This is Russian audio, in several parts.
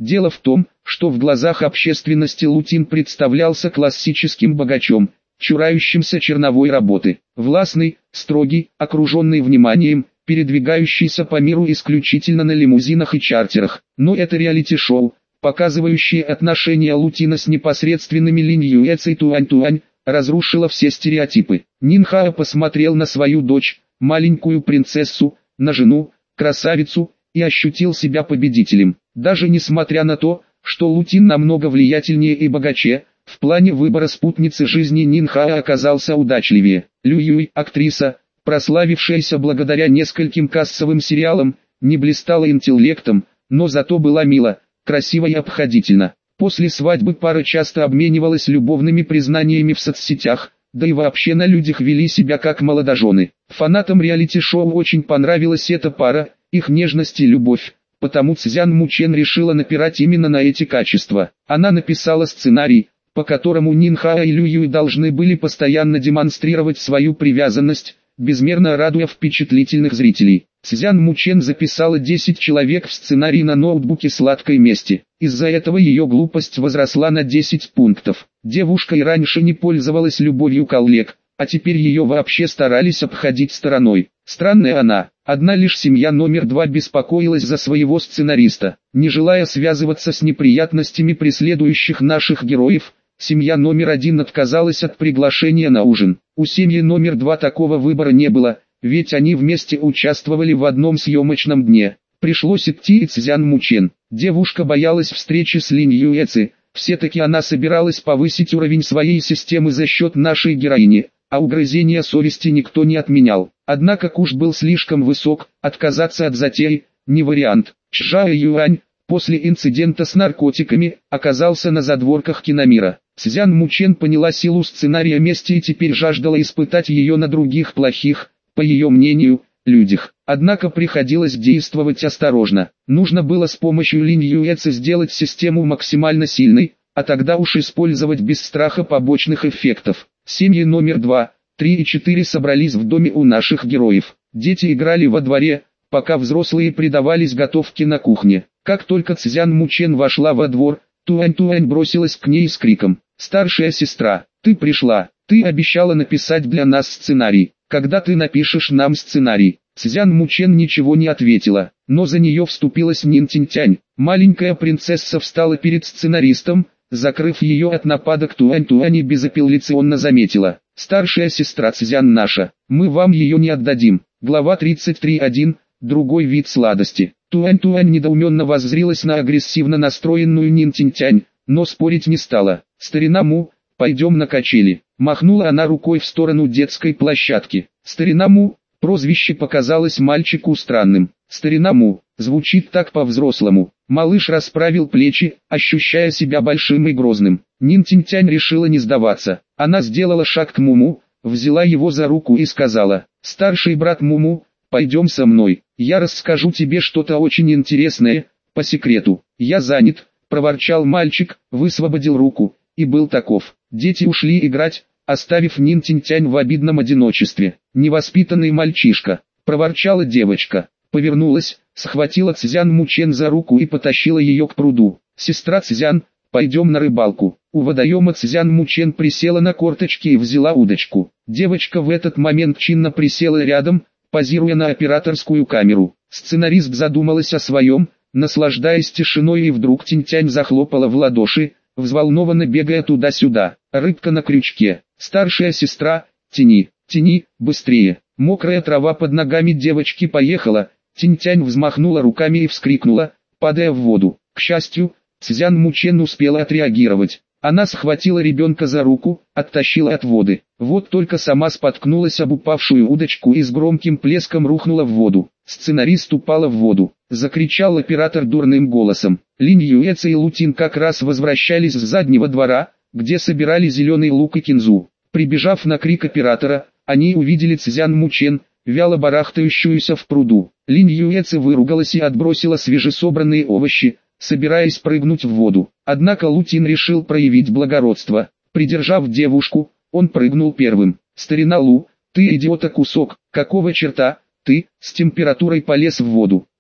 Дело в том, что в глазах общественности Лутин представлялся классическим богачом, чурающимся черновой работы, властный, строгий, окруженный вниманием, передвигающийся по миру исключительно на лимузинах и чартерах. Но это реалити-шоу, показывающее отношения Лутина с непосредственными Линь Юэци и Туань-Туань, разрушило все стереотипы. Нин Хао посмотрел на свою дочь, маленькую принцессу, на жену, красавицу, и ощутил себя победителем. Даже несмотря на то, что Лутин намного влиятельнее и богаче, в плане выбора спутницы жизни Нин Хао оказался удачливее. Лю Юй, актриса, прославившаяся благодаря нескольким кассовым сериалам, не блистала интеллектом, но зато была мила, красива и обходительна. После свадьбы пара часто обменивалась любовными признаниями в соцсетях, да и вообще на людях вели себя как молодожены. Фанатам реалити-шоу очень понравилась эта пара, их нежность и любовь, потому Цзян Мучен решила напирать именно на эти качества. Она написала сценарий, по которому Нин Хао и Лю Юй должны были постоянно демонстрировать свою привязанность, безмерно радуя впечатлительных зрителей. Цзян Мучен записала 10 человек в сценарий на ноутбуке сладкой мести. Из-за этого ее глупость возросла на 10 пунктов. Девушка и раньше не пользовалась любовью коллег, а теперь ее вообще старались обходить стороной. Странная она. Одна лишь семья номер 2 беспокоилась за своего сценариста. Не желая связываться с неприятностями преследующих наших героев, семья номер 1 отказалась от приглашения на ужин. У семьи номер 2 такого выбора не было, ведь они вместе участвовали в одном съемочном дне. Пришлось идти и Цзян Мучен. Девушка боялась встречи с Линь Юэци, все-таки она собиралась повысить уровень своей системы за счет нашей героини, а угрызения совести никто не отменял. Однако куш был слишком высок, отказаться от затеи – не вариант. Чжао Юань, после инцидента с наркотиками, оказался на задворках киномира. Цзян Мучен поняла силу сценария мести и теперь жаждала испытать ее на других плохих, по ее мнению, людях. Однако приходилось действовать осторожно. Нужно было с помощью Линь Юэци сделать систему максимально сильной, а тогда уж использовать без страха побочных эффектов. Семьи номер 2, 3 и 4 собрались в доме у наших героев. Дети играли во дворе, пока взрослые предавались готовке на кухне. Как только Цзян Мучен вошла во двор, Туань-Туань бросилась к ней с криком: «Старшая сестра, ты пришла, ты обещала написать для нас сценарий. Когда ты напишешь нам сценарий?» Цзян Мучен ничего не ответила, но за нее вступилась Нин Тинтянь. Маленькая принцесса встала перед сценаристом, закрыв ее от нападок Туань-Туань и безапелляционно заметила: «Старшая сестра Цзян наша, мы вам ее не отдадим». Глава 33.1. Другой вид сладости. Туань-Туань недоуменно воззрилась на агрессивно настроенную Нин Тинтянь, но спорить не стала. «Старина Му, пойдем на качели». Махнула она рукой в сторону детской площадки. «Старина Му», прозвище показалось мальчику странным. «Старина Му» звучит так по-взрослому. Малыш расправил плечи, ощущая себя большим и грозным. Нин Тинтянь решила не сдаваться. Она сделала шаг к Муму, взяла его за руку и сказала: «Старший брат Муму, пойдем со мной. Я расскажу тебе что-то очень интересное, по секрету». «Я занят», проворчал мальчик, высвободил руку, и был таков. Дети ушли играть, оставив Нин Тинтянь в обидном одиночестве. «Невоспитанный мальчишка», проворчала девочка. Повернулась, схватила Цзян Мучен за руку и потащила ее к пруду. «Сестра Цзян, пойдем на рыбалку». У водоема Цзян Мучен присела на корточки и взяла удочку. Девочка в этот момент чинно присела рядом, позируя на операторскую камеру. Сценарист задумалась о своем, наслаждаясь тишиной, и вдруг Тинтянь захлопала в ладоши, взволнованно бегая туда-сюда. «Рыбка на крючке. Старшая сестра, тяни, тяни, быстрее». Мокрая трава под ногами девочки поехала. Тинтянь взмахнула руками и вскрикнула, падая в воду. К счастью, Цзян Мучен успела отреагировать. Она схватила ребенка за руку, оттащила от воды. Вот только сама споткнулась об упавшую удочку и с громким плеском рухнула в воду. Сценарист упала в воду. Закричал оператор дурным голосом. Линь Юэци и Лутин как раз возвращались с заднего двора, где собирали зеленый лук и кинзу. Прибежав на крик оператора, они увидели Цзян Мучен, вяло барахтающуюся в пруду. Линь Юэци выругалась и отбросила свежесобранные овощи, собираясь прыгнуть в воду. Однако Лутин решил проявить благородство. Придержав девушку, он прыгнул первым. «Старина Лу, ты идиота кусок, какого черта, ты, с температурой полез в воду?»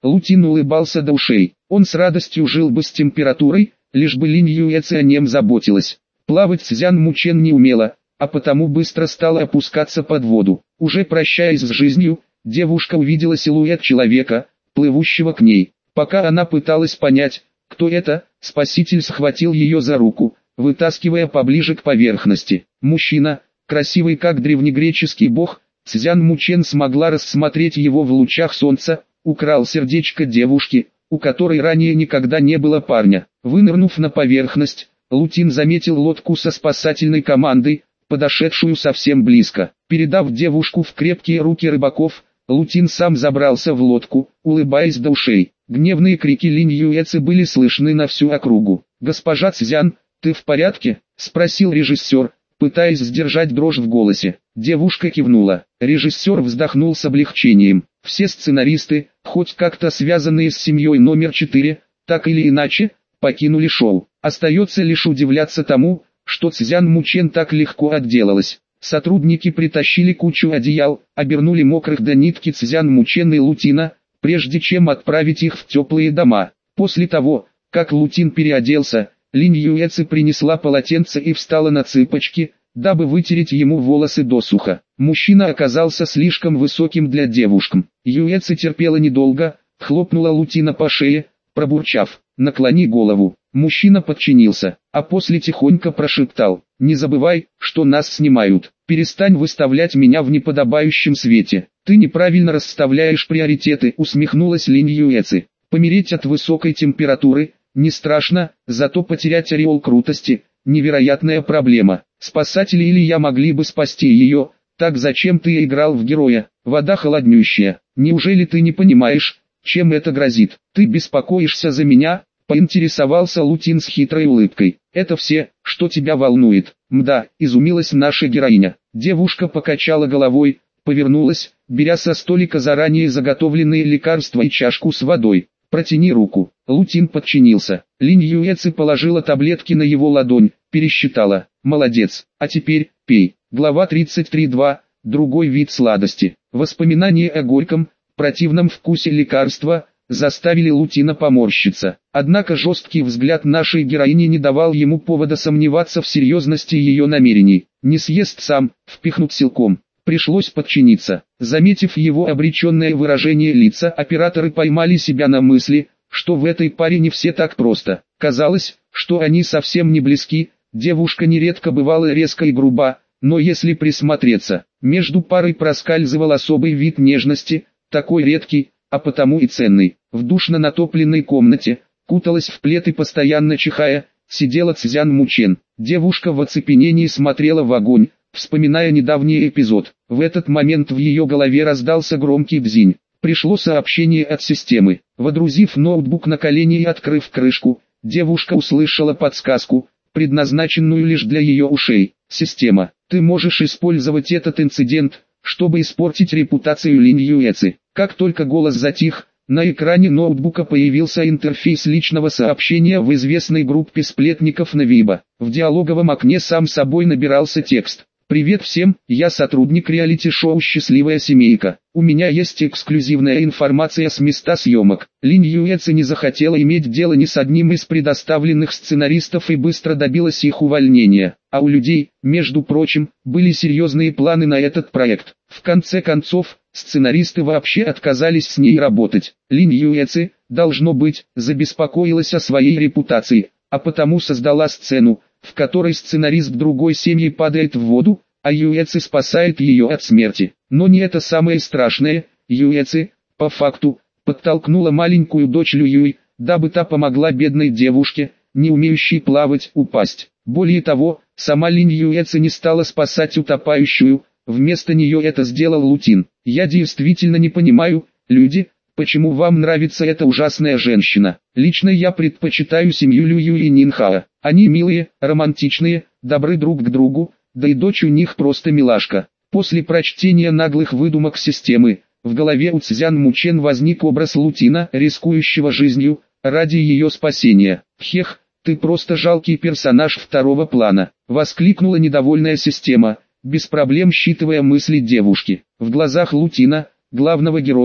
Лутин улыбался до ушей. Он с радостью жил бы с температурой, лишь бы Линь Юэци о нем заботилась. Плавать Цзян Мучен не умела, а потому быстро стала опускаться под воду. Уже прощаясь с жизнью, девушка увидела силуэт человека, плывущего к ней. Пока она пыталась понять, кто это, спаситель схватил ее за руку, вытаскивая поближе к поверхности. Мужчина, красивый как древнегреческий бог, Цзян Мучен смогла рассмотреть его в лучах солнца, украл сердечко девушки, у которой ранее никогда не было парня. Вынырнув на поверхность, Лутин заметил лодку со спасательной командой, подошедшую совсем близко. Передав девушку в крепкие руки рыбаков, Лутин сам забрался в лодку, улыбаясь до ушей. Гневные крики Линь Юэци были слышны на всю округу. «Госпожа Цзян, ты в порядке?» – спросил режиссер, пытаясь сдержать дрожь в голосе. Девушка кивнула. Режиссер вздохнул с облегчением. Все сценаристы, хоть как-то связанные с семьей номер 4, так или иначе, покинули шоу. Остается лишь удивляться тому, что Цзян Мучен так легко отделалась. Сотрудники притащили кучу одеял, обернули мокрых до нитки Цзян Мучен и Лутина, прежде чем отправить их в теплые дома. После того, как Лутин переоделся, Линь Юэци принесла полотенце и встала на цыпочки, дабы вытереть ему волосы досуха. Мужчина оказался слишком высоким для девушки. Юэци терпела недолго, хлопнула Лутина по шее, пробурчав: «Наклони голову». Мужчина подчинился, а после тихонько прошептал: «Не забывай, что нас снимают. Перестань выставлять меня в неподобающем свете. Ты неправильно расставляешь приоритеты», усмехнулась Линь Юэци. «Помереть от высокой температуры не страшно, зато потерять ореол крутости – невероятная проблема. Спасатели или я могли бы спасти ее, так зачем ты играл в героя? Вода холоднющая. Неужели ты не понимаешь, чем это грозит? Ты беспокоишься за меня?» Поинтересовался Лутин с хитрой улыбкой. «Это все, что тебя волнует?» «Мда», изумилась наша героиня. Девушка покачала головой, повернулась, беря со столика заранее заготовленные лекарства и чашку с водой. «Протяни руку». Лутин подчинился. Линь Юэци положила таблетки на его ладонь, пересчитала. «Молодец, а теперь, пей». Глава 33.2. Другой вид сладости. Воспоминания о горьком, противном вкусе лекарства заставили Лутина поморщиться. Однако жесткий взгляд нашей героини не давал ему повода сомневаться в серьезности ее намерений. Не съест сам, впихнут силком. Пришлось подчиниться. Заметив его обреченное выражение лица, операторы поймали себя на мысли, что в этой паре не все так просто. Казалось, что они совсем не близки, девушка нередко бывала резко и груба, но если присмотреться, между парой проскальзывал особый вид нежности, такой редкий, а потому и ценный. В душно натопленной комнате, куталась в плед и постоянно чихая, сидела Цзян Мучен. Девушка в оцепенении смотрела в огонь, вспоминая недавний эпизод. В этот момент в ее голове раздался громкий бзинь. Пришло сообщение от системы. Водрузив ноутбук на колени и открыв крышку, девушка услышала подсказку, предназначенную лишь для ее ушей. «Система, ты можешь использовать этот инцидент, чтобы испортить репутацию Линь Юэци». Как только голос затих, на экране ноутбука появился интерфейс личного сообщения в известной группе сплетников на Вибо. В диалоговом окне сам собой набирался текст. «Привет всем, я сотрудник реалити-шоу «Счастливая семейка». У меня есть эксклюзивная информация с места съемок». Линь Юэци не захотела иметь дело ни с одним из предоставленных сценаристов и быстро добилась их увольнения. А у людей, между прочим, были серьезные планы на этот проект. В конце концов, сценаристы вообще отказались с ней работать. Линь Юэци, должно быть, забеспокоилась о своей репутации, а потому создала сцену, в которой сценарист другой семьи падает в воду, а Юэци спасает ее от смерти. Но не это самое страшное. Юэци, по факту, подтолкнула маленькую дочь Лююй, дабы та помогла бедной девушке, не умеющей плавать, упасть. Более того, сама Линь Юэци не стала спасать утопающую, вместо нее это сделал Лутин. «Я действительно не понимаю, люди, почему вам нравится эта ужасная женщина. Лично я предпочитаю семью Люю и Нинхао. Они милые, романтичные, добры друг к другу, да и дочь у них просто милашка». После прочтения наглых выдумок системы, в голове у Цзян Мучен возник образ Лутина, рискующего жизнью, ради ее спасения. «Хех, ты просто жалкий персонаж второго плана», — воскликнула недовольная система, без проблем считывая мысли девушки. В глазах Лутина, главного героя,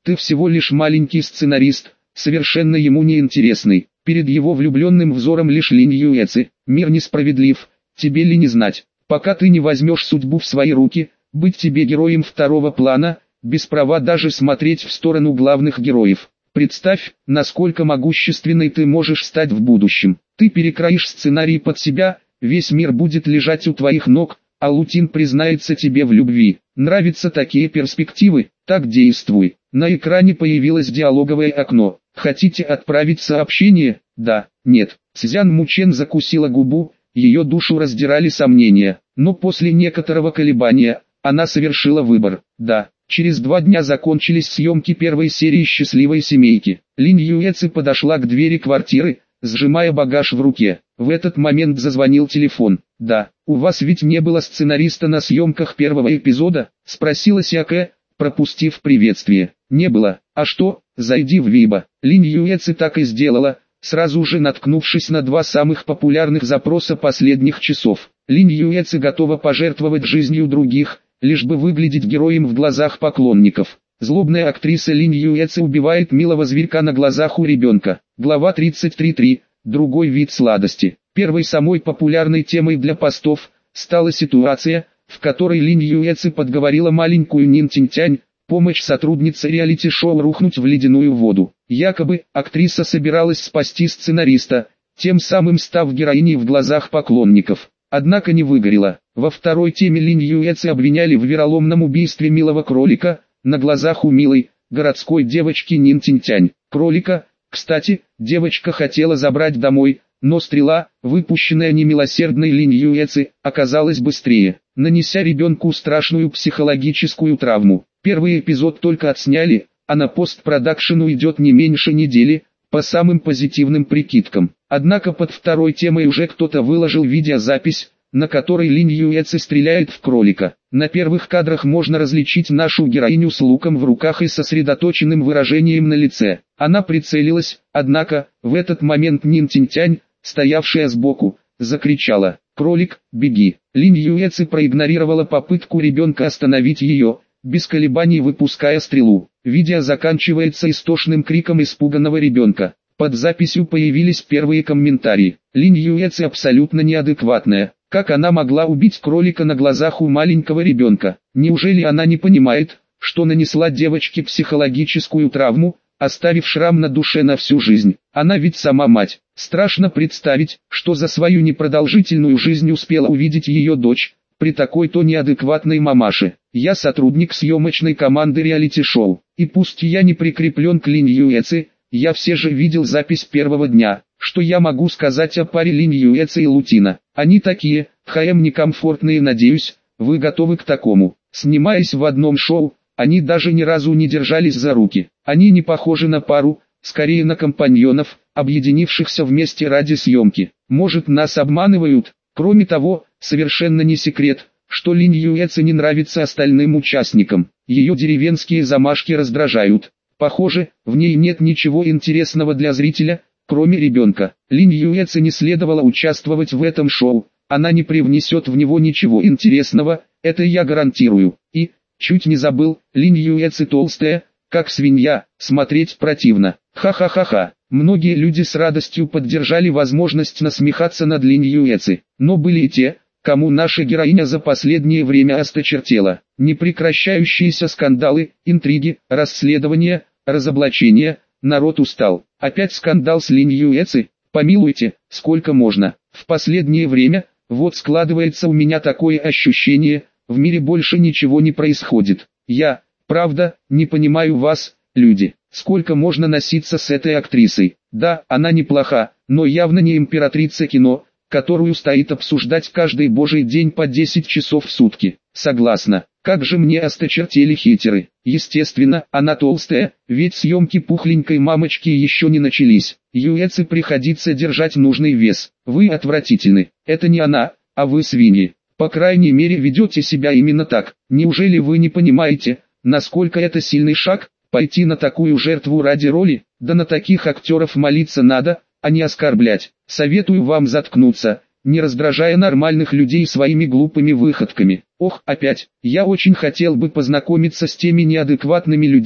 Ты всего лишь маленький сценарист, совершенно ему неинтересный. Перед его влюбленным взором лишь Линь Юэци. Мир несправедлив, тебе ли не знать. Пока ты не возьмешь судьбу в свои руки, быть тебе героем второго плана, без права даже смотреть в сторону главных героев. Представь, насколько могущественной ты можешь стать в будущем. Ты перекроишь сценарий под себя, весь мир будет лежать у твоих ног, а Лутин признается тебе в любви. Нравятся такие перспективы? Так действуй. На экране появилось диалоговое окно. Хотите отправить сообщение? Да, нет. Цзян Мучен закусила губу, ее душу раздирали сомнения. Но после некоторого колебания, она совершила выбор. Да. Через 2 дня закончились съемки первой серии «Счастливой семейки». Линь Юэци подошла к двери квартиры, сжимая багаж в руке. В этот момент зазвонил телефон. «Да, у вас ведь не было сценариста на съемках первого эпизода?» — спросила Сякэ, пропустив приветствие. «Не было. А что? Зайди в Вибо». Линь Юэци так и сделала, сразу же наткнувшись на 2 самых популярных запроса последних часов. Линь Юэци готова пожертвовать жизнью других, лишь бы выглядеть героем в глазах поклонников. Злобная актриса Линь Юэци убивает милого зверька на глазах у ребенка. Глава 33.3. Другой вид сладости. Первой самой популярной темой для постов стала ситуация, в которой Линь Юэци подговорила маленькую Нин Тинтянь, помочь сотруднице реалити-шоу, рухнуть в ледяную воду. Якобы, актриса собиралась спасти сценариста, тем самым став героиней в глазах поклонников. Однако не выгорела. Во второй теме Линь Юэци обвиняли в вероломном убийстве милого кролика, на глазах у милой, городской девочки Нин Тинтянь. Кролика, кстати, девочка хотела забрать домой, но стрела, выпущенная немилосердной Линь Юэци, оказалась быстрее, нанеся ребенку страшную психологическую травму. Первый эпизод только отсняли, а на постпродакшену идет не меньше недели, по самым позитивным прикидкам. Однако под второй темой уже кто-то выложил видеозапись, на которой Линь Юэци стреляет в кролика. На первых кадрах можно различить нашу героиню с луком в руках и сосредоточенным выражением на лице. Она прицелилась, однако, в этот момент Нин Тинтянь, стоявшая сбоку, закричала: «Кролик, беги!». Линь Юэци проигнорировала попытку ребенка остановить ее, без колебаний выпуская стрелу. Видео заканчивается истошным криком испуганного ребенка. Под записью появились первые комментарии. Линь Юэци абсолютно неадекватная. Как она могла убить кролика на глазах у маленького ребенка? Неужели она не понимает, что нанесла девочке психологическую травму, оставив шрам на душе на всю жизнь? Она ведь сама мать. Страшно представить, что за свою непродолжительную жизнь успела увидеть ее дочь, при такой-то неадекватной мамаше. Я сотрудник съемочной команды реалити-шоу, и пусть я не прикреплен к Линь Юэци, я все же видел запись первого дня. Что я могу сказать о паре Линь Юэци и Лутина? Они такие, некомфортные, надеюсь, вы готовы к такому. Снимаясь в одном шоу, они даже ни разу не держались за руки. Они не похожи на пару, скорее на компаньонов, объединившихся вместе ради съемки. Может, нас обманывают? Кроме того, совершенно не секрет, что Линь Юэци не нравится остальным участникам. Ее деревенские замашки раздражают. Похоже, в ней нет ничего интересного для зрителя, кроме ребенка. Линь Юэци не следовало участвовать в этом шоу. Она не привнесет в него ничего интересного, это я гарантирую. И, чуть не забыл, Линь Юэци толстая, как свинья, смотреть противно. Ха-ха-ха-ха. Многие люди с радостью поддержали возможность насмехаться над Линь Юэци. Но были и те, кому наша героиня за последнее время осточертела. Непрекращающиеся скандалы, интриги, расследования, разоблачения. Народ устал. Опять скандал с Линь Юэци? Помилуйте, сколько можно? В последнее время, вот складывается у меня такое ощущение, в мире больше ничего не происходит. Я, правда, не понимаю вас, люди. Сколько можно носиться с этой актрисой? Да, она неплоха, но явно не императрица кино, которую стоит обсуждать каждый божий день по 10 часов в сутки. Согласна. Как же мне осточертели хейтеры. Естественно, она толстая, ведь съемки пухленькой мамочки еще не начались. Юэци приходится держать нужный вес. Вы отвратительны. Это не она, а вы свиньи. По крайней мере ведете себя именно так. Неужели вы не понимаете, насколько это сильный шаг, пойти на такую жертву ради роли? Да на таких актеров молиться надо, а не оскорблять. Советую вам заткнуться, не раздражая нормальных людей своими глупыми выходками. Ох, опять, я очень хотел бы познакомиться с теми неадекватными людьми,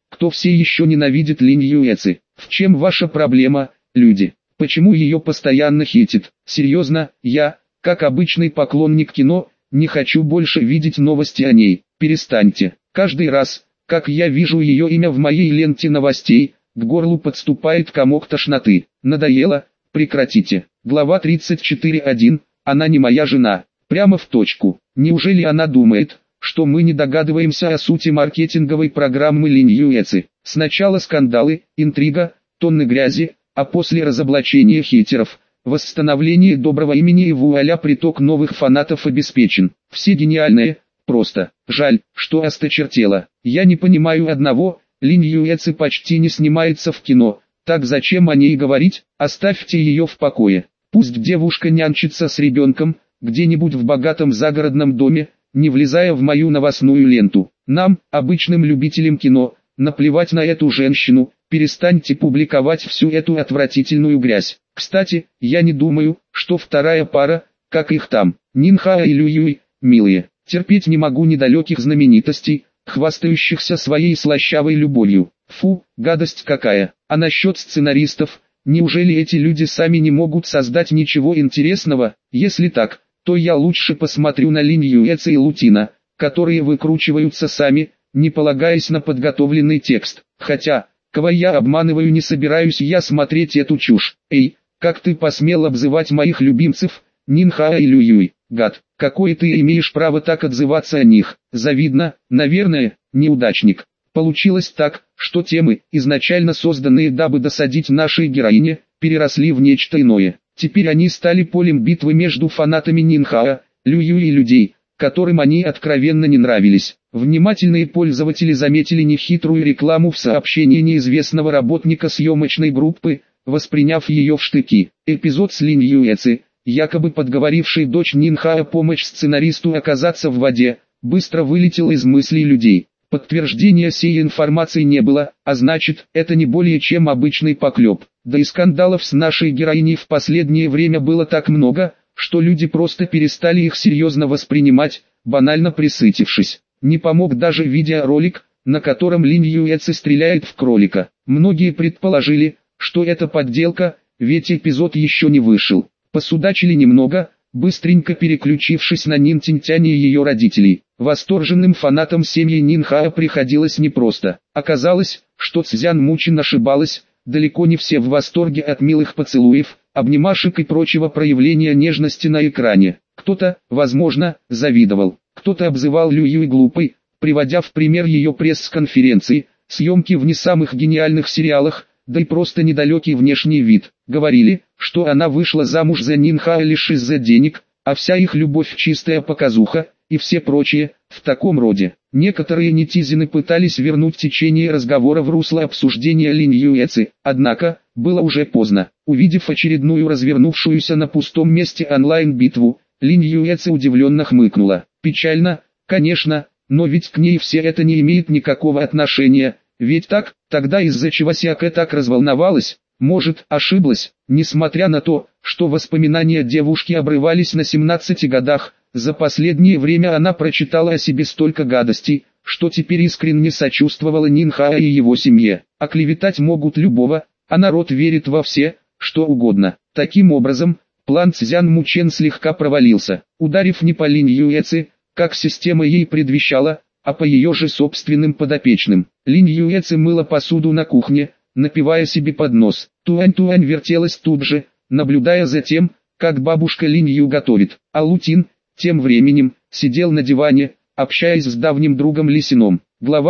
кто все еще ненавидит Линь Юэци. В чем ваша проблема, люди? Почему ее постоянно хейтят? Серьезно, я, как обычный поклонник кино, не хочу больше видеть новости о ней. Перестаньте. Каждый раз, как я вижу ее имя в моей ленте новостей, к горлу подступает комок тошноты. Надоело? Прекратите. Глава 34.1. Она не моя жена. Прямо в точку. Неужели она думает, что мы не догадываемся о сути маркетинговой программы Линь Юэци? Сначала скандалы, интрига, тонны грязи, а после разоблачения хейтеров, восстановление доброго имени и вуаля, приток новых фанатов обеспечен. Все гениальные, просто. Жаль, что осточертело. Я не понимаю одного, Линь Юэци почти не снимается в кино, так зачем о ней говорить? Оставьте ее в покое. Пусть девушка нянчится с ребенком, где-нибудь в богатом загородном доме, не влезая в мою новостную ленту. Нам, обычным любителям кино, наплевать на эту женщину, перестаньте публиковать всю эту отвратительную грязь. Кстати, я не думаю, что вторая пара, как их там, Нинхаа и Лю Юй, милые. Терпеть не могу недалеких знаменитостей, хвастающихся своей слащавой любовью. Фу, гадость какая. А насчет сценаристов, неужели эти люди сами не могут создать ничего интересного? Если так, то я лучше посмотрю на Линь Юэци и Лутина, которые выкручиваются сами, не полагаясь на подготовленный текст. Хотя, кого я обманываю, не собираюсь я смотреть эту чушь. Эй, как ты посмел обзывать моих любимцев, Нинхаа и Лю Юй? Гад, какое ты имеешь право так отзываться о них? Завидно, наверное, неудачник. Получилось так, что темы, изначально созданные дабы досадить нашей героине, переросли в нечто иное. Теперь они стали полем битвы между фанатами Нинхаа, Лю Юй и людей, которым они откровенно не нравились. Внимательные пользователи заметили нехитрую рекламу в сообщении неизвестного работника съемочной группы, восприняв ее в штыки. Эпизод с Линь Юэци, якобы подговоривший дочь Нинхаа помочь сценаристу оказаться в воде, быстро вылетел из мыслей людей. Подтверждения сей информации не было, а значит, это не более чем обычный поклеп. Да и скандалов с нашей героиней в последнее время было так много, что люди просто перестали их серьезно воспринимать, банально присытившись. Не помог даже видеоролик, на котором Линь Юэци стреляет в кролика. Многие предположили, что это подделка, ведь эпизод еще не вышел. Посудачили немного, быстренько переключившись на Нин Тинтянь и ее родителей. Восторженным фанатам семьи Нинхаа приходилось непросто. Оказалось, что Цзян Мучин ошибалась, далеко не все в восторге от милых поцелуев, обнимашек и прочего проявления нежности на экране. Кто-то, возможно, завидовал, кто-то обзывал Лю Юй глупой, приводя в пример ее пресс-конференции, съемки в не самых гениальных сериалах, да и просто недалекий внешний вид. Говорили, что она вышла замуж за Нинхаа лишь из-за денег, а вся их любовь чистая показуха, и все прочее, в таком роде. Некоторые нетизины пытались вернуть течение разговора в русло обсуждения Линь Юэци, однако, было уже поздно. Увидев очередную развернувшуюся на пустом месте онлайн-битву, Линь Юэци удивленно хмыкнула. Печально, конечно, но ведь к ней все это не имеет никакого отношения, ведь так, тогда из-за чего Сяка так разволновалась? Может, ошиблась? Несмотря на то, что воспоминания девушки обрывались на 17 годах, за последнее время она прочитала о себе столько гадостей, что теперь искренне сочувствовала Нинхаа и его семье. Оклеветать могут любого, а народ верит во все, что угодно. Таким образом, план Цзян Мучен слегка провалился. Ударив не по Линь Юэци, как система ей предвещала, а по ее же собственным подопечным. Линь Юэци мыла посуду на кухне, напивая себе под нос. Туань-Туань вертелась тут же, наблюдая за тем, как бабушка Линь Ю готовит. А Лутин, тем временем, сидел на диване, общаясь с давним другом Лисином. Глава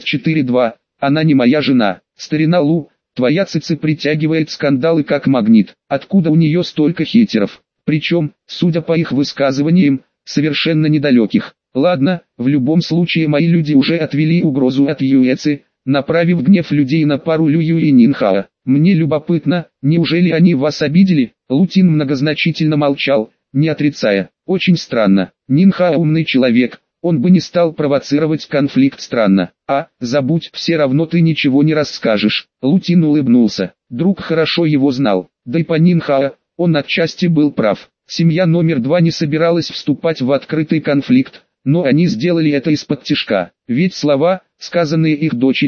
34.2. Она не моя жена. Старина Лу, твоя цица притягивает скандалы как магнит. Откуда у нее столько хейтеров? Причем, судя по их высказываниям, совершенно недалеких. Ладно, в любом случае мои люди уже отвели угрозу от Юэци, направив гнев людей на пару Лю Ю и Нинхаа. Мне любопытно, неужели они вас обидели? Лутин многозначительно молчал, не отрицая. Очень странно. Нинхаа умный человек, он бы не стал провоцировать конфликт. Странно. Забудь, все равно ты ничего не расскажешь. Лутин улыбнулся. Друг хорошо его знал. Да и по Нинхаа, он отчасти был прав. Семья номер 2 не собиралась вступать в открытый конфликт, но они сделали это из-под тишка. Ведь слова, сказанные их дочерью,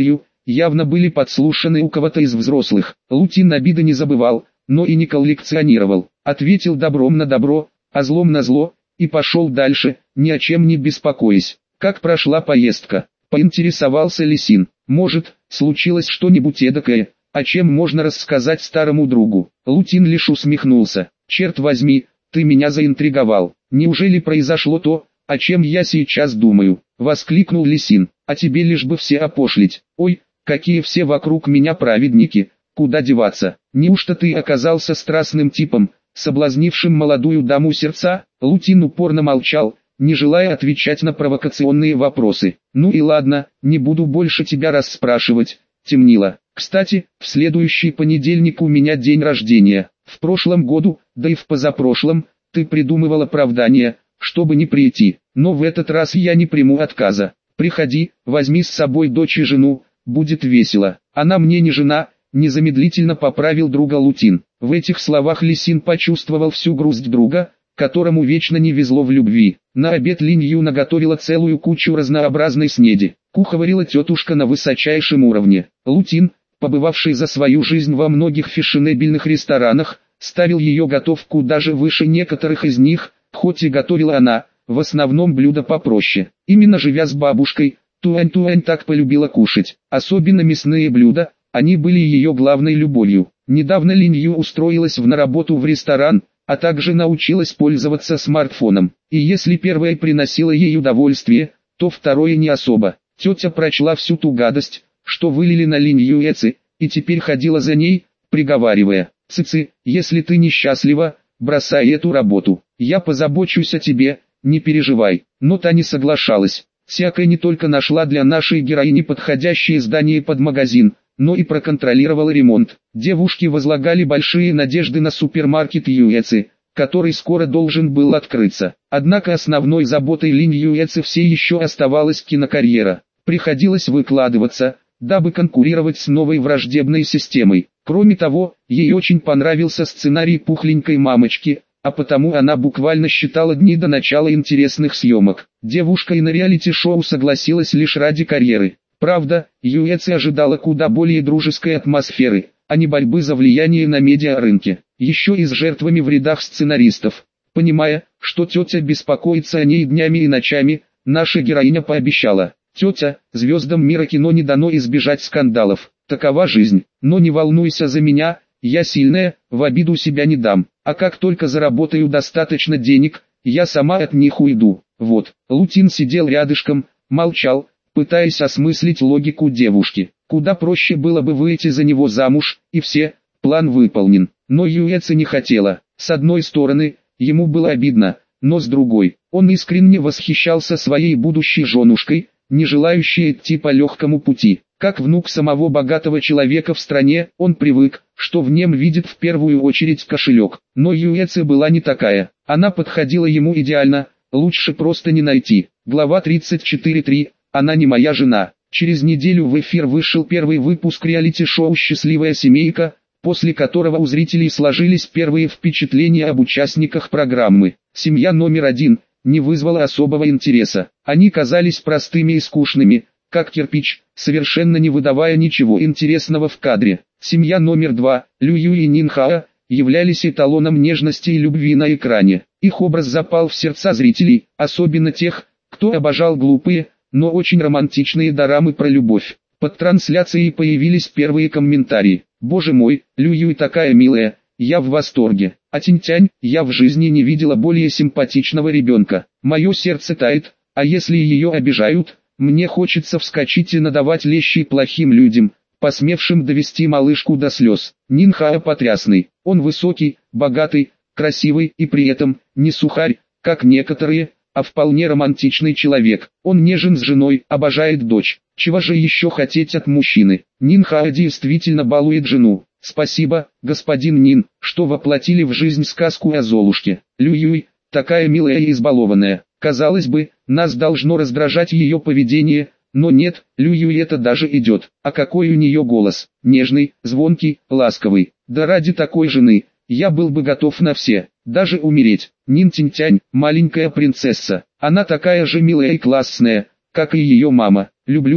явно были подслушаны у кого-то из взрослых. Лутин обиды не забывал, но и не коллекционировал. Ответил добром на добро, а злом на зло, и пошел дальше, ни о чем не беспокоясь. Как прошла поездка? Поинтересовался Лисин. Может, случилось что-нибудь эдакое, о чем можно рассказать старому другу? Лутин лишь усмехнулся. Черт возьми, ты меня заинтриговал. Неужели произошло то, о чем я сейчас думаю? Воскликнул Лисин. А тебе лишь бы все опошлить. Ой, какие все вокруг меня праведники, куда деваться? Неужто ты оказался страстным типом, соблазнившим молодую даму сердца? Лутин упорно молчал, не желая отвечать на провокационные вопросы. Ну и ладно, не буду больше тебя расспрашивать. Темнило. Кстати, в следующий понедельник у меня день рождения. В прошлом году, да и в позапрошлом, ты придумывал оправдание, чтобы не прийти. Но в этот раз я не приму отказа. Приходи, возьми с собой дочь и жену, будет весело. Она мне не жена, незамедлительно поправил друга Лутин. В этих словах Лисин почувствовал всю грусть друга, которому вечно не везло в любви. На обед Линь Ю наготовила целую кучу разнообразной снеди. Куховарила тетушка на высочайшем уровне. Лутин, побывавший за свою жизнь во многих фешенебельных ресторанах, ставил ее готовку даже выше некоторых из них, хоть и готовила она, в основном блюда попроще. Именно живя с бабушкой, Туань так полюбила кушать. Особенно мясные блюда, они были ее главной любовью. Недавно Линь Ю устроилась на работу в ресторан, а также научилась пользоваться смартфоном. И если первое приносило ей удовольствие, то второе не особо. Тетя прочла всю ту гадость, что вылили на Линь Юэци, и теперь ходила за ней, приговаривая: «Цици, если ты несчастлива, бросай эту работу, я позабочусь о тебе, не переживай». Но та не соглашалась. Всякая не только нашла для нашей героини подходящее здание под магазин, но и проконтролировала ремонт. Девушки возлагали большие надежды на супермаркет Юэци, который скоро должен был открыться. Однако основной заботой Линь Юэци все еще оставалась кинокарьера. Приходилось выкладываться, дабы конкурировать с новой враждебной системой. Кроме того, ей очень понравился сценарий пухленькой мамочки, а потому она буквально считала дни до начала интересных съемок. Девушка и на реалити-шоу согласилась лишь ради карьеры. Правда, Юэци ожидала куда более дружеской атмосферы, а не борьбы за влияние на медиарынке. Еще и с жертвами в рядах сценаристов. Понимая, что тетя беспокоится о ней днями и ночами, наша героиня пообещала: «Тетя, звездам мира кино не дано избежать скандалов, такова жизнь, но не волнуйся за меня, я сильная, в обиду себя не дам, а как только заработаю достаточно денег, я сама от них уйду». Вот, Лутин сидел рядышком, молчал, пытаясь осмыслить логику девушки. Куда проще было бы выйти за него замуж, и все, план выполнен. Но Юэци не хотела. С одной стороны, ему было обидно, но с другой, он искренне восхищался своей будущей женушкой, не желающей идти по легкому пути. Как внук самого богатого человека в стране, он привык, что в нем видит в первую очередь кошелек. Но Юэци была не такая. Она подходила ему идеально, лучше просто не найти. Глава 34.3. Она не моя жена. Через неделю в эфир вышел первый выпуск реалити-шоу «Счастливая семейка», после которого у зрителей сложились первые впечатления об участниках программы. Семья номер один не вызвала особого интереса. Они казались простыми и скучными, как кирпич, совершенно не выдавая ничего интересного в кадре. Семья номер два, Лю Ю и Нин Хао, являлись эталоном нежности и любви на экране. Их образ запал в сердца зрителей, особенно тех, кто обожал глупые, но очень романтичные дорамы про любовь. Под трансляцией появились первые комментарии: «Боже мой, Лю Юй такая милая, я в восторге. А Тинь-Тянь, я в жизни не видела более симпатичного ребенка. Мое сердце тает, а если ее обижают, мне хочется вскочить и надавать лещи плохим людям, посмевшим довести малышку до слез». Нин Хао потрясный. Он высокий, богатый, красивый и при этом не сухарь, как некоторые, а вполне романтичный человек. Он нежен с женой, обожает дочь. Чего же еще хотеть от мужчины? Нин Хао действительно балует жену. Спасибо, господин Нин, что воплотили в жизнь сказку о Золушке. Лю Юй, такая милая и избалованная. Казалось бы, нас должно раздражать ее поведение, но нет, Лю Юй это даже идет. А какой у нее голос? Нежный, звонкий, ласковый. Да ради такой жены, я был бы готов на все, даже умереть. Нин Тинь-Тянь, маленькая принцесса. Она такая же милая и классная, как и ее мама. Люблю их.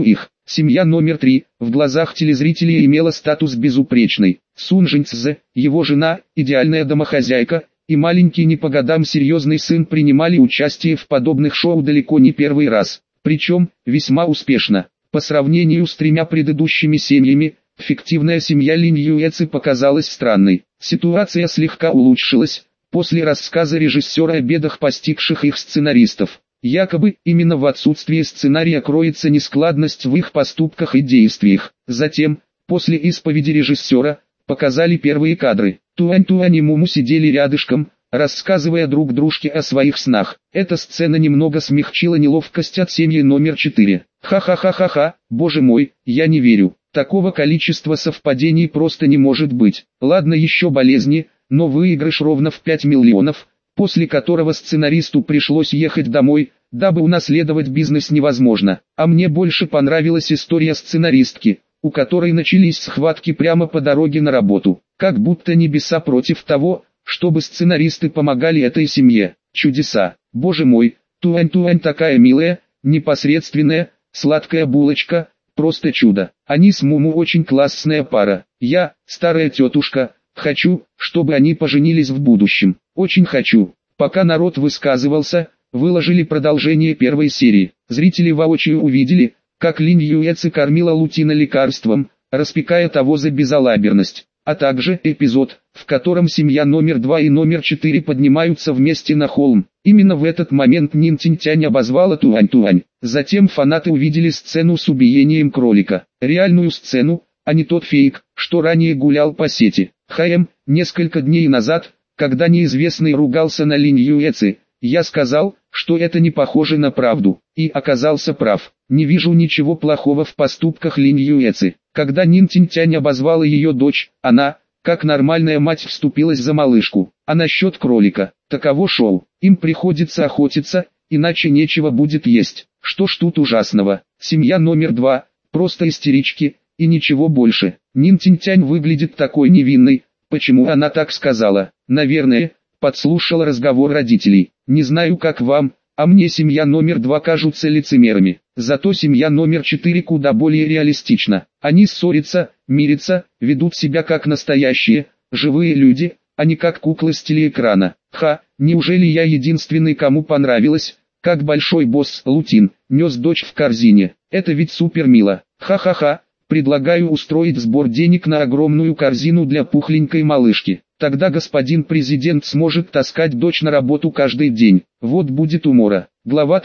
Семья номер 3 в глазах телезрителей имела статус безупречной. Сун Жинцзе, его жена, идеальная домохозяйка, и маленький не по годам серьезный сын принимали участие в подобных шоу далеко не первый раз, причем весьма успешно. По сравнению с тремя предыдущими семьями, фиктивная семья Лин Юэци показалась странной. Ситуация слегка улучшилась после рассказа режиссера о бедах, постигших их сценаристов. Якобы, именно в отсутствии сценария кроется нескладность в их поступках и действиях. Затем, после исповеди режиссера, показали первые кадры. Туань-Туань и Муму сидели рядышком, рассказывая друг дружке о своих снах. Эта сцена немного смягчила неловкость от семьи номер 4. Ха-ха-ха-ха-ха, боже мой, я не верю. Такого количества совпадений просто не может быть. Ладно еще болезни, но выигрыш ровно в 5 миллионов, после которого сценаристу пришлось ехать домой, дабы унаследовать бизнес невозможно. А мне больше понравилась история сценаристки, у которой начались схватки прямо по дороге на работу. Как будто небеса против того, чтобы сценаристы помогали этой семье. Чудеса. Боже мой, Туань-Туань такая милая, непосредственная, сладкая булочка, просто чудо. Они с Муму очень классная пара. Я, старая тетушка, хочу, чтобы они поженились в будущем. Очень хочу. Пока народ высказывался, выложили продолжение первой серии. Зрители воочию увидели, как Лин Юэци кормила Лутина лекарством, распекая того за безалаберность. А также эпизод, в котором семья номер 2 и номер 4 поднимаются вместе на холм. Именно в этот момент Нин Тинтянь обозвала Туань-Туань. Затем фанаты увидели сцену с убиением кролика. Реальную сцену, а не тот фейк, что ранее гулял по сети. Несколько дней назад, когда неизвестный ругался на Лин Юэци, я сказал, что это не похоже на правду, и оказался прав. Не вижу ничего плохого в поступках Лин Юэци. Когда Нин Тинтянь обозвала ее дочь, она, как нормальная мать, вступилась за малышку. А насчет кролика, таково шоу. Им приходится охотиться, иначе нечего будет есть. Что ж тут ужасного? Семья номер 2, просто истерички, и ничего больше. Нин Тинтянь выглядит такой невинной. Почему она так сказала? Наверное, подслушала разговор родителей. Не знаю как вам, а мне семья номер 2 кажутся лицемерами. Зато семья номер 4 куда более реалистична. Они ссорятся, мирятся, ведут себя как настоящие, живые люди, а не как куклы с телеэкрана. Неужели я единственный, кому понравилось, как большой босс Лутин нес дочь в корзине? Это ведь супер мило. Ха-ха-ха. Предлагаю устроить сбор денег на огромную корзину для пухленькой малышки. Тогда господин президент сможет таскать дочь на работу каждый день. Вот будет умора. Глава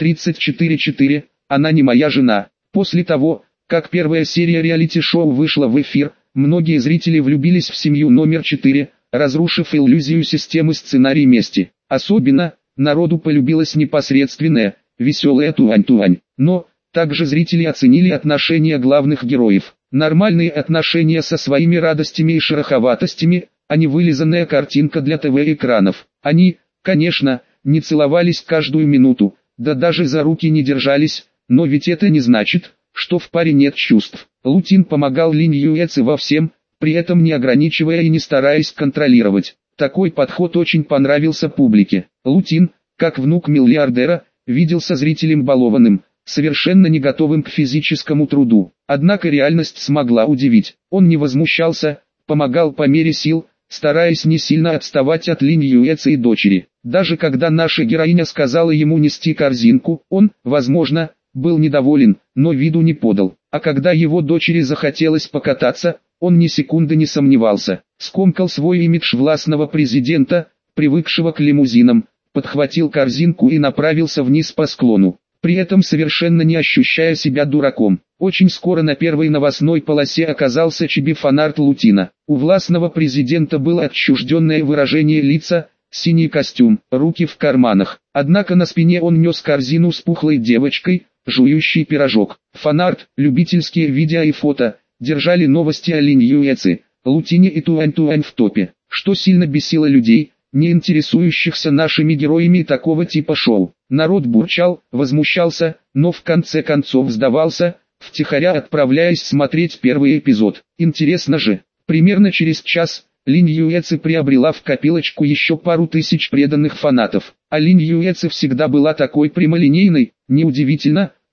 34.4. Она не моя жена. После того, как первая серия реалити-шоу вышла в эфир, многие зрители влюбились в семью номер 4, разрушив иллюзию системы сценарий мести. Особенно, народу полюбилась непосредственная, веселая Туань-Туань. Но, также зрители оценили отношения главных героев. Нормальные отношения со своими радостями и шероховатостями, а не вылизанная картинка для ТВ-экранов. Они, конечно, не целовались каждую минуту, да даже за руки не держались, но ведь это не значит, что в паре нет чувств. Лутин помогал Лин Юэци во всем, при этом не ограничивая и не стараясь контролировать. Такой подход очень понравился публике. Лутин, как внук миллиардера, виделся зрителем балованным, совершенно не готовым к физическому труду. Однако реальность смогла удивить. Он не возмущался, помогал по мере сил, стараясь не сильно отставать от Лин Юэци и дочери. Даже когда наша героиня сказала ему нести корзинку, он, возможно, был недоволен, но виду не подал. А когда его дочери захотелось покататься, он ни секунды не сомневался. Скомкал свой имидж властного президента, привыкшего к лимузинам, подхватил корзинку и направился вниз по склону, при этом совершенно не ощущая себя дураком. Очень скоро на первой новостной полосе оказался чиби-фанарт Лутина. У властного президента было отчужденное выражение лица, синий костюм, руки в карманах. Однако на спине он нес корзину с пухлой девочкой, жующей пирожок. Фанарт, любительские видео и фото, держали новости о Лин Юэци, Лутине и Туань-Туань в топе, что сильно бесило людей, не интересующихся нашими героями такого типа шоу. Народ бурчал, возмущался, но в конце концов сдавался, втихаря отправляясь смотреть первый эпизод. Интересно же, примерно через час, Лин Юэци приобрела в копилочку еще пару тысяч преданных фанатов. А Лин Юэци всегда была такой прямолинейной, неудивительно,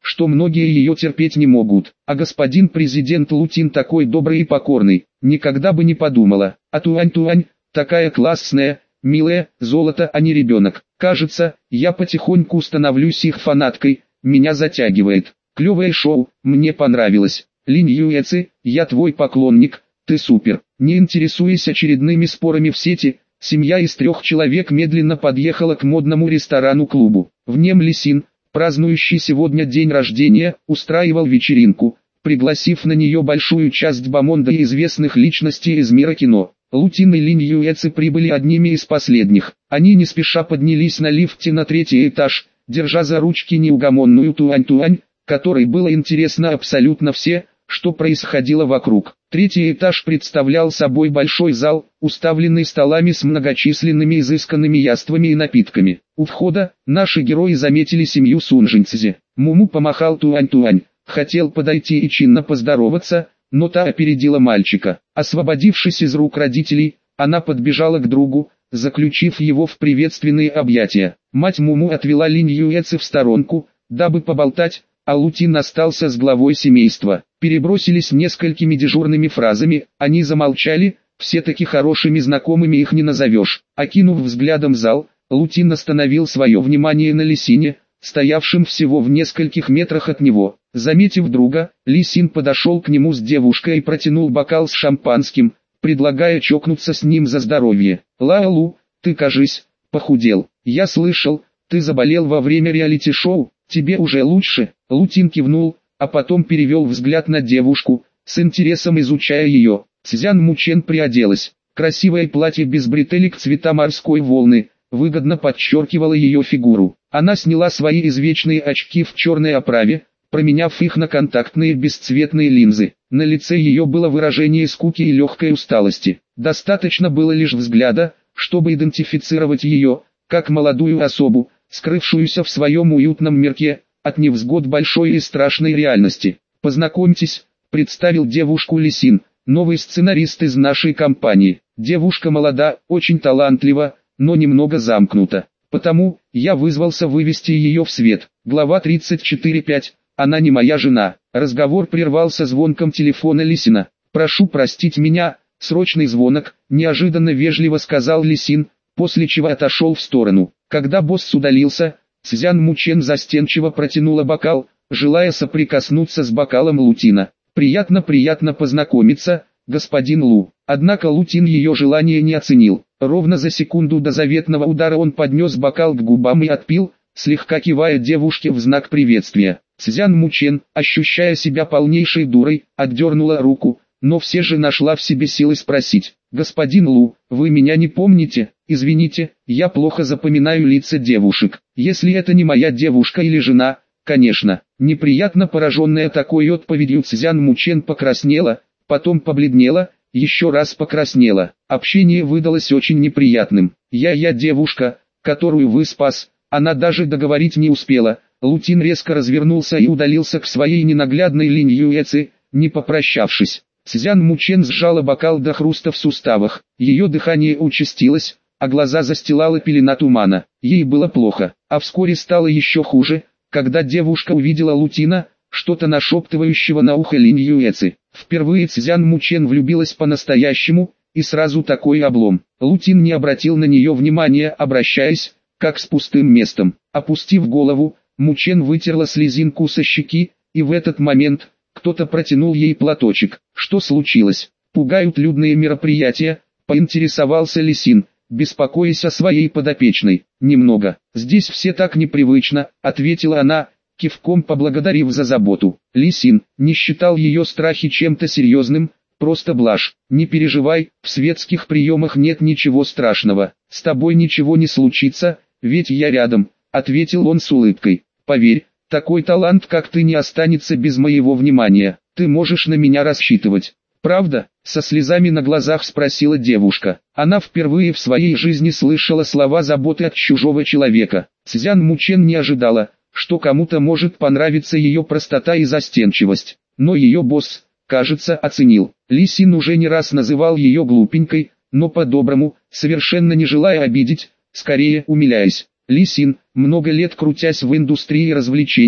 что многие ее терпеть не могут. А господин президент Лутин такой добрый и покорный, никогда бы не подумала. А Туань-Туань, такая классная, милая, золото, а не ребенок. Кажется, я потихоньку становлюсь их фанаткой, меня затягивает. Клевое шоу, мне понравилось. Линь Юэци, я твой поклонник, ты супер. Не интересуясь очередными спорами в сети, семья из 3 человек медленно подъехала к модному ресторану-клубу. В нем Ли Син, празднующий сегодня день рождения, устраивал вечеринку, пригласив на нее большую часть бомонда и известных личностей из мира кино. Лутин и Линь Юэци прибыли одними из последних. Они не спеша поднялись на лифте на 3-й этаж, держа за ручки неугомонную Туань-Туань, которой было интересно абсолютно все, что происходило вокруг. 3-й этаж представлял собой большой зал, уставленный столами с многочисленными изысканными яствами и напитками. У входа наши герои заметили семью Сунжинцзи. Муму помахал Туань-Туань, хотел подойти и чинно поздороваться, но та опередила мальчика. Освободившись из рук родителей, она подбежала к другу, заключив его в приветственные объятия. Мать Муму отвела Линь Юэци в сторонку, дабы поболтать, а Лутин остался с главой семейства. Перебросились несколькими дежурными фразами, они замолчали, все-таки хорошими знакомыми их не назовешь. Окинув взглядом зал, Лутин остановил свое внимание на Ли Сине, стоявшем всего в нескольких метрах от него. Заметив друга, Ли Син подошел к нему с девушкой и протянул бокал с шампанским, предлагая чокнуться с ним за здоровье. «Лаолу, ты, кажись, похудел. Я слышал, ты заболел во время реалити-шоу, тебе уже лучше?» Лутин кивнул, а потом перевел взгляд на девушку, с интересом изучая ее. Цзян Мучен приоделась. Красивое платье без бретелек цвета морской волны, выгодно подчеркивало ее фигуру. Она сняла свои извечные очки в черной оправе, променяв их на контактные бесцветные линзы. На лице ее было выражение скуки и легкой усталости. Достаточно было лишь взгляда, чтобы идентифицировать ее, как молодую особу, скрывшуюся в своем уютном мирке, от невзгод большой и страшной реальности. «Познакомьтесь», — представил девушку Ли Син, новый сценарист из нашей компании. Девушка молода, очень талантлива, но немного замкнута. Потому, я вызвался вывести ее в свет. Глава 34.5. Она не моя жена. Разговор прервался звонком телефона Ли Сина. «Прошу простить меня, срочный звонок», — неожиданно вежливо сказал Ли Син, после чего отошел в сторону. Когда босс удалился, Цзян Мучен застенчиво протянула бокал, желая соприкоснуться с бокалом Лутина. «Приятно познакомиться, господин Лу». Однако Лутин ее желание не оценил. Ровно за секунду до заветного удара он поднес бокал к губам и отпил, слегка кивая девушке в знак приветствия. Цзян Мучен, ощущая себя полнейшей дурой, отдернула руку, но все же нашла в себе силы спросить: «Господин Лу, вы меня не помните? Извините, я плохо запоминаю лица девушек. Если это не моя девушка или жена, конечно». Неприятно пораженная такой отповедью Цзян Мучен покраснела, потом побледнела, еще раз покраснела. Общение выдалось очень неприятным. «Я девушка, которую вы спас». Она даже договорить не успела. Лутин резко развернулся и удалился к своей ненаглядной Линь Юэци, не попрощавшись. Цзян Мучен сжала бокал до хруста в суставах. Ее дыхание участилось, а глаза застилала пелена тумана. Ей было плохо, а вскоре стало еще хуже, когда девушка увидела Лутина, что-то нашептывающего на ухо Линь Юэци. Впервые Цзян Мучен влюбилась по-настоящему, и сразу такой облом. Лутин не обратил на нее внимания, обращаясь, как с пустым местом. Опустив голову, Мучен вытерла слезинку со щеки, и в этот момент кто-то протянул ей платочек. «Что случилось? Пугают людные мероприятия?» — поинтересовался Ли Син, беспокоясь о своей подопечной. «Немного. Здесь все так непривычно», — ответила она, кивком поблагодарив за заботу. Ли Син не считал ее страхи чем-то серьезным, просто блажь. «Не переживай, в светских приемах нет ничего страшного. С тобой ничего не случится, ведь я рядом», — ответил он с улыбкой. «Поверь, такой талант, как ты, не останется без моего внимания. Ты можешь на меня рассчитывать». «Правда?» — со слезами на глазах спросила девушка. Она впервые в своей жизни слышала слова заботы от чужого человека. Цзян Мучен не ожидала, что кому-то может понравиться ее простота и застенчивость. Но ее босс, кажется, оценил. Ли Син уже не раз называл ее глупенькой, но по-доброму, совершенно не желая обидеть, скорее умиляясь. Ли Син, много лет крутясь в индустрии развлечений,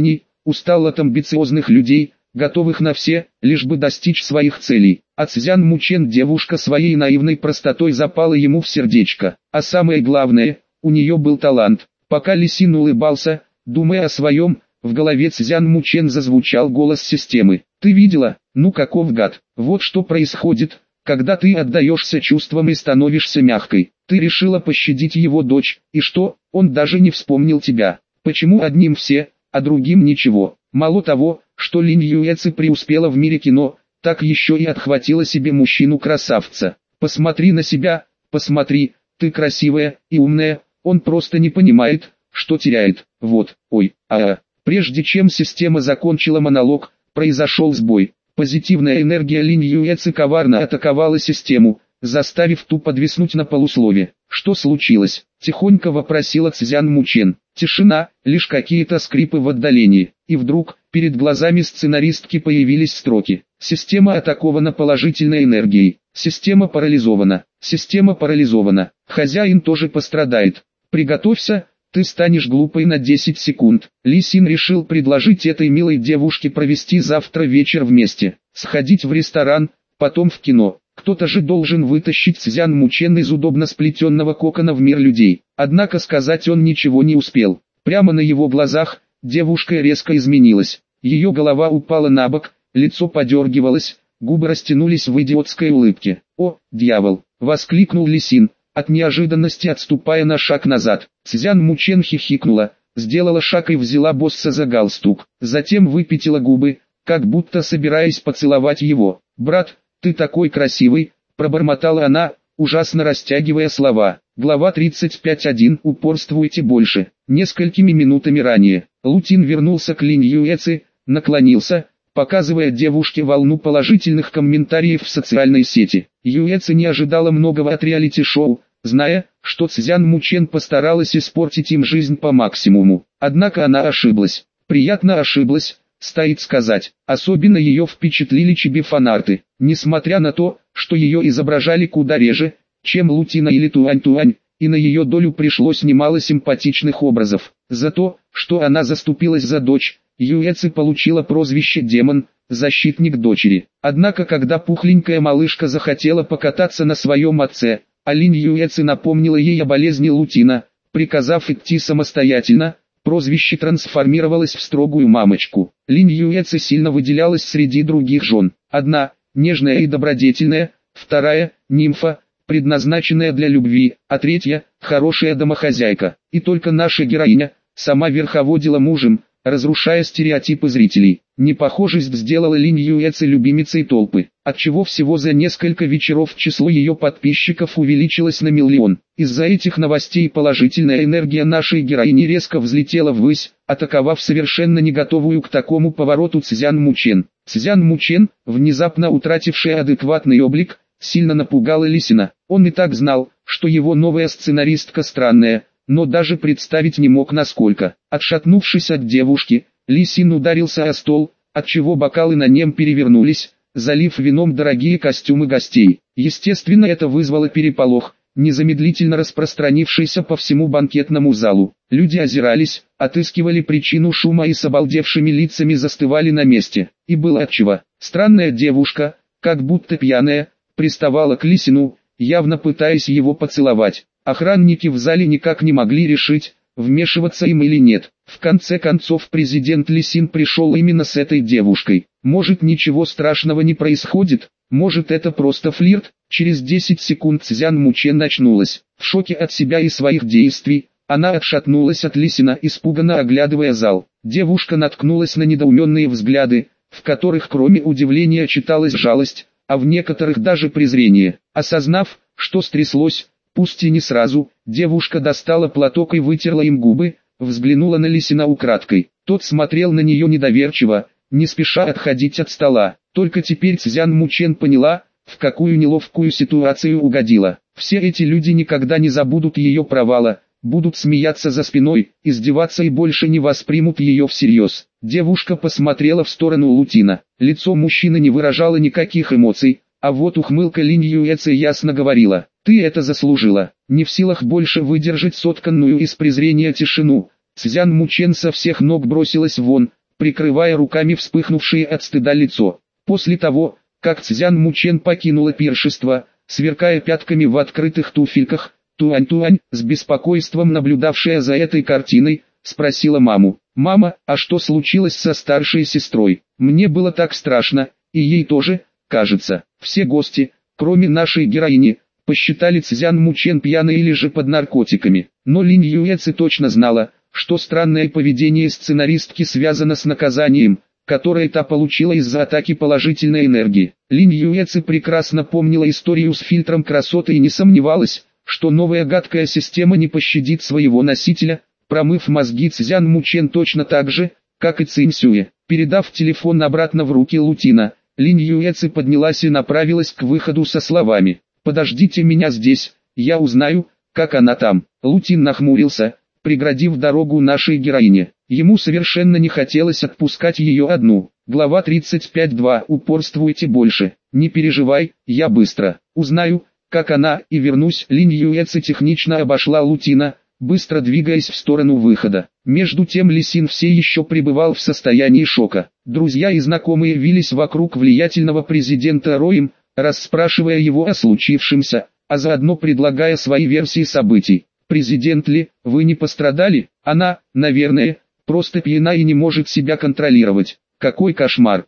устал от амбициозных людей, готовых на все, лишь бы достичь своих целей. А Цзян Мучен девушка своей наивной простотой запала ему в сердечко. А самое главное, у нее был талант. Пока Ли Син улыбался, думая о своем, в голове Цзян Мучен зазвучал голос системы. «Ты видела? Ну каков гад! Вот что происходит, когда ты отдаешься чувствам и становишься мягкой. Ты решила пощадить его дочь, и что, он даже не вспомнил тебя. Почему одним все, а другим ничего? Мало того, что Линь Юэци преуспела в мире кино, так еще и отхватила себе мужчину-красавца. Посмотри на себя, посмотри, ты красивая и умная, он просто не понимает, что теряет. Вот, ой, Прежде чем система закончила монолог, произошел сбой. Позитивная энергия Линь Юэци коварно атаковала систему, заставив ту подвиснуть на полуслове. «Что случилось?» – тихонько вопросила Цзян Мучен. Тишина, лишь какие-то скрипы в отдалении. И вдруг, перед глазами сценаристки появились строки. «Система атакована положительной энергией. Система парализована. Система парализована. Хозяин тоже пострадает. Приготовься, ты станешь глупой на 10 секунд». Ли Син решил предложить этой милой девушке провести завтра вечер вместе. Сходить в ресторан, потом в кино. Кто-то же должен вытащить Цзян Мучен из удобно сплетенного кокона в мир людей. Однако сказать он ничего не успел. Прямо на его глазах, девушка резко изменилась. Ее голова упала на бок, лицо подергивалось, губы растянулись в идиотской улыбке. «О, дьявол!» — воскликнул Ли Син, от неожиданности отступая на шаг назад. Цзян Мучен хихикнула, сделала шаг и взяла босса за галстук. Затем выпятила губы, как будто собираясь поцеловать его. «Брат, ты такой красивый», — пробормотала она, ужасно растягивая слова. Глава 35.1. Упорствуйте больше. Несколькими минутами ранее, Лутин вернулся к Линь Юэци, наклонился, показывая девушке волну положительных комментариев в социальной сети. Юэци не ожидала многого от реалити-шоу, зная, что Цзян Мучен постаралась испортить им жизнь по максимуму. Однако она ошиблась. Приятно ошиблась, стоит сказать. Особенно ее впечатлили чиби-фанарты. Несмотря на то, что ее изображали куда реже, чем Лутина или Туань-Туань, и на ее долю пришлось немало симпатичных образов. За то, что она заступилась за дочь, Юэци получила прозвище «Демон», защитник дочери. Однако когда пухленькая малышка захотела покататься на своем отце, Линь Юэци напомнила ей о болезни Лутина, приказав идти самостоятельно, прозвище трансформировалось в строгую мамочку. Линь Юэци сильно выделялась среди других жен. Одна, нежная и добродетельная, вторая, нимфа, предназначенная для любви, а третья, хорошая домохозяйка. И только наша героиня, сама верховодила мужем, разрушая стереотипы зрителей. Непохожесть сделала Линь Юэци любимицей толпы, отчего всего за несколько вечеров число ее подписчиков увеличилось на 1 миллион. Из-за этих новостей положительная энергия нашей героини резко взлетела ввысь, атаковав совершенно не готовую к такому повороту Цзян Мучен. Цзян Мучен, внезапно утратившая адекватный облик, сильно напугала Ли Сина. Он и так знал, что его новая сценаристка странная, но даже представить не мог насколько. Отшатнувшись от девушки, Ли Син ударился о стол, отчего бокалы на нем перевернулись, залив вином дорогие костюмы гостей. Естественно, это вызвало переполох, незамедлительно распространившийся по всему банкетному залу. Люди озирались, отыскивали причину шума и с обалдевшими лицами застывали на месте. И было отчего. Странная девушка, как будто пьяная, приставала к Ли Сину, явно пытаясь его поцеловать. Охранники в зале никак не могли решить, вмешиваться им или нет. В конце концов президент Ли Син пришел именно с этой девушкой. Может, ничего страшного не происходит, может это просто флирт. Через 10 секунд Цзян Мучен очнулась. В шоке от себя и своих действий, она отшатнулась от Ли Сина, испуганно оглядывая зал. Девушка наткнулась на недоуменные взгляды, в которых кроме удивления читалась жалость, а в некоторых даже презрение. Осознав, что стряслось, пусть и не сразу, девушка достала платок и вытерла им губы, взглянула на Ли Сина украдкой. Тот смотрел на нее недоверчиво, не спеша отходить от стола. Только теперь Цзян Мучен поняла, в какую неловкую ситуацию угодила. Все эти люди никогда не забудут ее провала, будут смеяться за спиной, издеваться и больше не воспримут ее всерьез. Девушка посмотрела в сторону Лутина. Лицо мужчины не выражало никаких эмоций, а вот ухмылка Линь Юэци ясно говорила: «Ты это заслужила». Не в силах больше выдержать сотканную из презрения тишину, Цзян Мучен со всех ног бросилась вон, прикрывая руками вспыхнувшее от стыда лицо. После того, как Цзян Мучен покинула пиршество, сверкая пятками в открытых туфельках, Туань-Туань, с беспокойством наблюдавшая за этой картиной, спросила маму: «Мама, а что случилось со старшей сестрой? Мне было так страшно, и ей тоже, кажется». Все гости, кроме нашей героини, посчитали Цзян Мучен пьяной или же под наркотиками. Но Линь Юэци точно знала, что странное поведение сценаристки связано с наказанием, которое та получила из-за атаки положительной энергии. Линь Юэци прекрасно помнила историю с фильтром красоты и не сомневалась, что новая гадкая система не пощадит своего носителя, промыв мозги Цзян Мучен точно так же, как и Цинь Сюэ. Передав телефон обратно в руки Лутина, Линь Юэци поднялась и направилась к выходу со словами: «Подождите меня здесь, я узнаю, как она там». Лутин нахмурился, преградив дорогу нашей героине. Ему совершенно не хотелось отпускать ее одну. Глава 35.2. Упорствуйте больше. Не переживай, я быстро узнаю, как она, и вернусь. Линь Юэци технично обошла Лутина, быстро двигаясь в сторону выхода. Между тем Ли Син все еще пребывал в состоянии шока. Друзья и знакомые вились вокруг влиятельного президента Роем, расспрашивая его о случившемся, а заодно предлагая свои версии событий. «Президент Ли, вы не пострадали? Она, наверное, просто пьяна и не может себя контролировать. Какой кошмар!